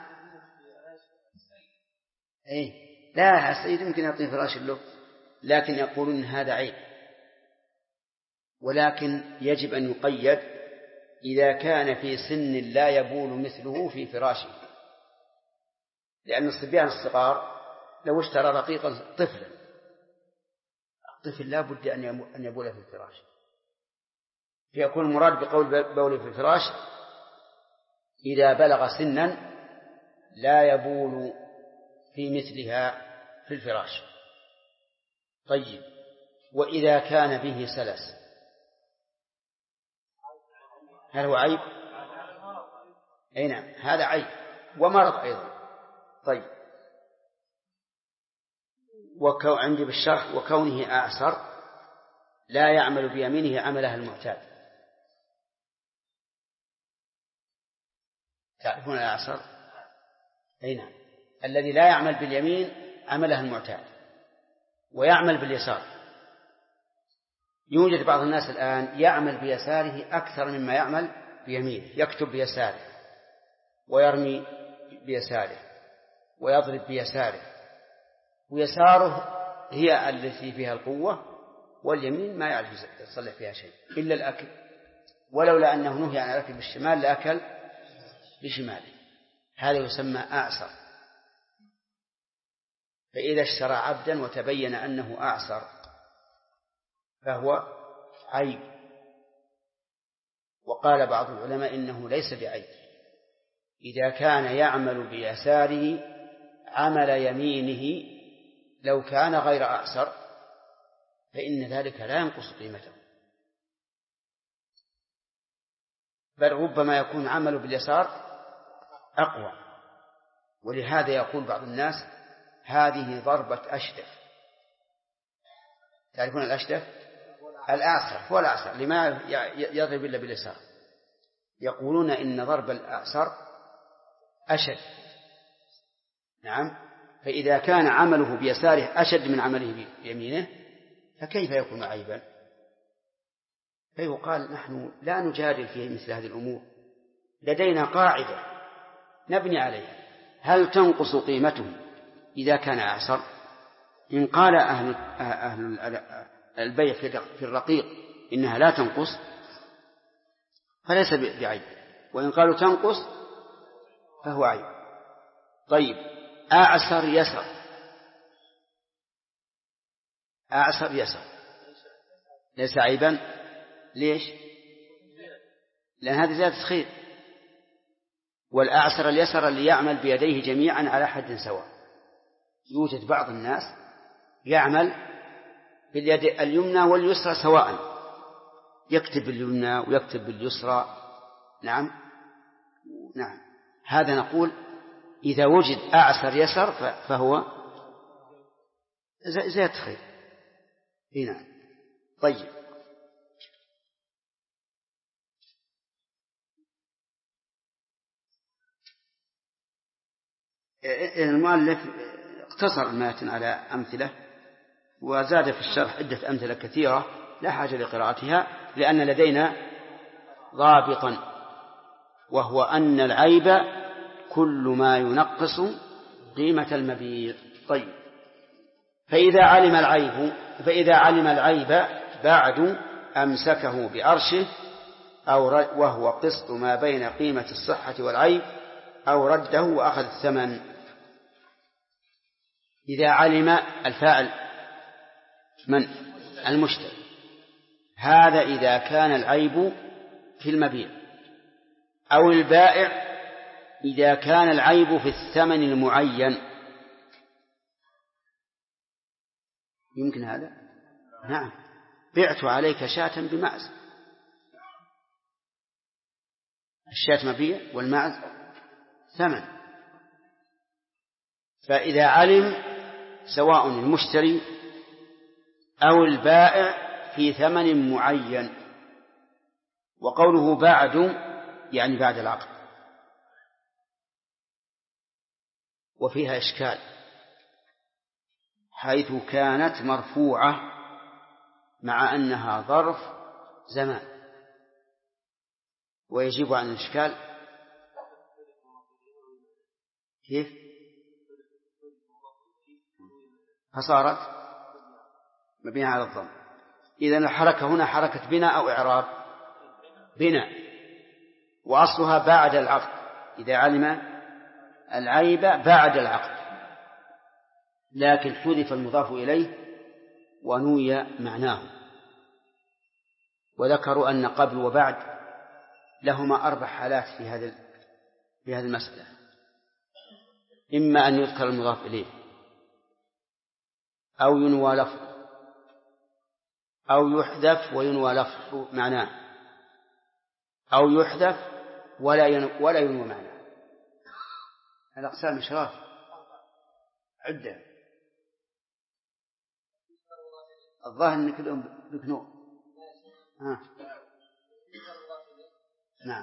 لا، السيد يمكن يعطيه فراش له، لكن يقولون هذا عيب. ولكن يجب أن يقيد إذا كان في سن لا يبول مثله في فراشه، لأن الصبيان الصغار لو اشترى رقيقا طفلا، الطفل لا بد أن يبول في الفراش، فيكون المراد بقول بول في الفراش إذا بلغ سنا لا يبول في مثلها في الفراش. طيب، وإذا كان به سلس هل هو عيب؟ أي نعم، هذا عيب ومرض أيضا. طيب، عندي بالشرح وكونه أعسر لا يعمل بيمينه عملها المعتاد. تعرفون الأعسر؟ أي نعم، الذي لا يعمل باليمين عملها المعتاد ويعمل باليسار. يوجد بعض الناس الآن يعمل بيساره أكثر مما يعمل بيمينه، يكتب بيساره ويرمي بيساره ويضرب بيساره، ويساره هي التي فيها القوة، واليمين ما يعرف يصلح فيها شيء إلا الأكل، ولولا أنه نهي عن الأكل بالشمال لأكل بشماله. هذا يسمى أعسر. فإذا اشترى عبدا وتبين أنه أعسر فهو عيب. وقال بعض العلماء إنه ليس بعيب إذا كان يعمل بيساره عمل يمينه، لو كان غير أعسر فإن ذلك لا ينقص قيمته، بل ربما يكون عمله باليسار أقوى. ولهذا يقول بعض الناس هذه ضربة أشدف. تعرفون الأشدف؟ الأعسر هو الأعسر، لما يضرب إلا باليسار. يقولون إن ضرب الأعسر أشد. نعم، فإذا كان عمله بيساره أشد من عمله بيمينه فكيف يكون عيبا؟ فيقال نحن لا نجادل في مثل هذه الأمور، لدينا قاعدة نبني عليها. هل تنقص قيمته إذا كان أعسر؟ إن قال أهل البيع في الرقيق إنها لا تنقص فليس بعيب، وإن قالوا تنقص فهو عيب. طيب، أعسر يسر، أعسر يسر ليس عيبا. ليش؟ لأن هذه زيادة خير. والأعسر اليسر اللي يعمل بيديه جميعا على حد سواء. يوجد بعض الناس يعمل باليد اليمنى واليسرى سواء، يكتب باليمنى ويكتب باليسرى. نعم، هذا نقول إذا وجد أعسر يسر فهو زيادة خير. هنا طيب، المؤلف اقتصر المتن على أمثلة وزاد في الشرح عدة أمثلة كثيرة لا حاجة لقراءتها، لأن لدينا ضابطا وهو أن العيب كل ما ينقص قيمة المبيع. طيب، فإذا علم العيب بعد أمسكه بأرشه وهو قسط ما بين قيمة الصحة والعيب، أو رده وأخذ الثمن. إذا علم الفاعل من؟ المشتري. هذا إذا كان العيب في المبيع. أو البائع إذا كان العيب في الثمن المعين. يمكن هذا؟ نعم، بعت عليك شاة بمعز، الشاة مبيع والمعز ثمن. فإذا علم سواء المشتري أو البائع في ثمن معين. وقوله بعد يعني بعد العقد، وفيها إشكال حيث كانت مرفوعة مع أنها ظرف زمان، ويجب عن الإشكال كيف؟ فصارت مبنية على الضم. إذن الحركة هنا حركة بناء أو إعراب؟ بناء، وأصلها بعد العقد. إذا علم العيب بعد العقد، لكن حذف المضاف إليه ونوي معناه. وذكروا أن قبل وبعد لهما 4 حالات في هذه المسألة. إما أن يذكر المضاف إليه أو ينوى لفظه أو يحذف وينوى لفظه معناه أو يحذف ولا ينوى معناه. الأقسام إشراف عدة. الظاهر أن كلهم بكنوع. نعم.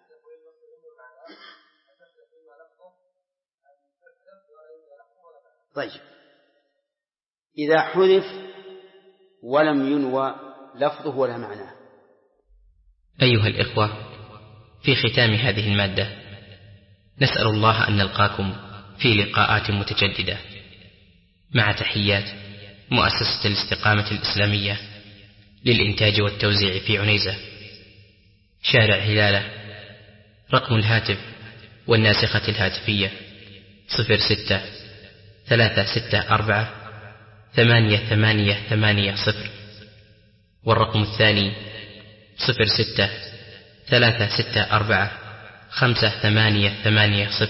طيب إذا حذف ولم ينوى لفظه ولا معناه. أيها الإخوة، في ختام هذه المادة نسأل الله أن نلقاكم في لقاءات متجددة، مع تحيات مؤسسة الاستقامة الإسلامية للإنتاج والتوزيع في عنيزة، شارع هلالة. رقم الهاتف والناسخة الهاتفية 06-364-8880، والرقم الثاني 06-364-5880،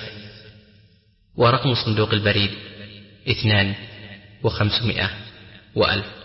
ورقم صندوق البريد 2500 و1000.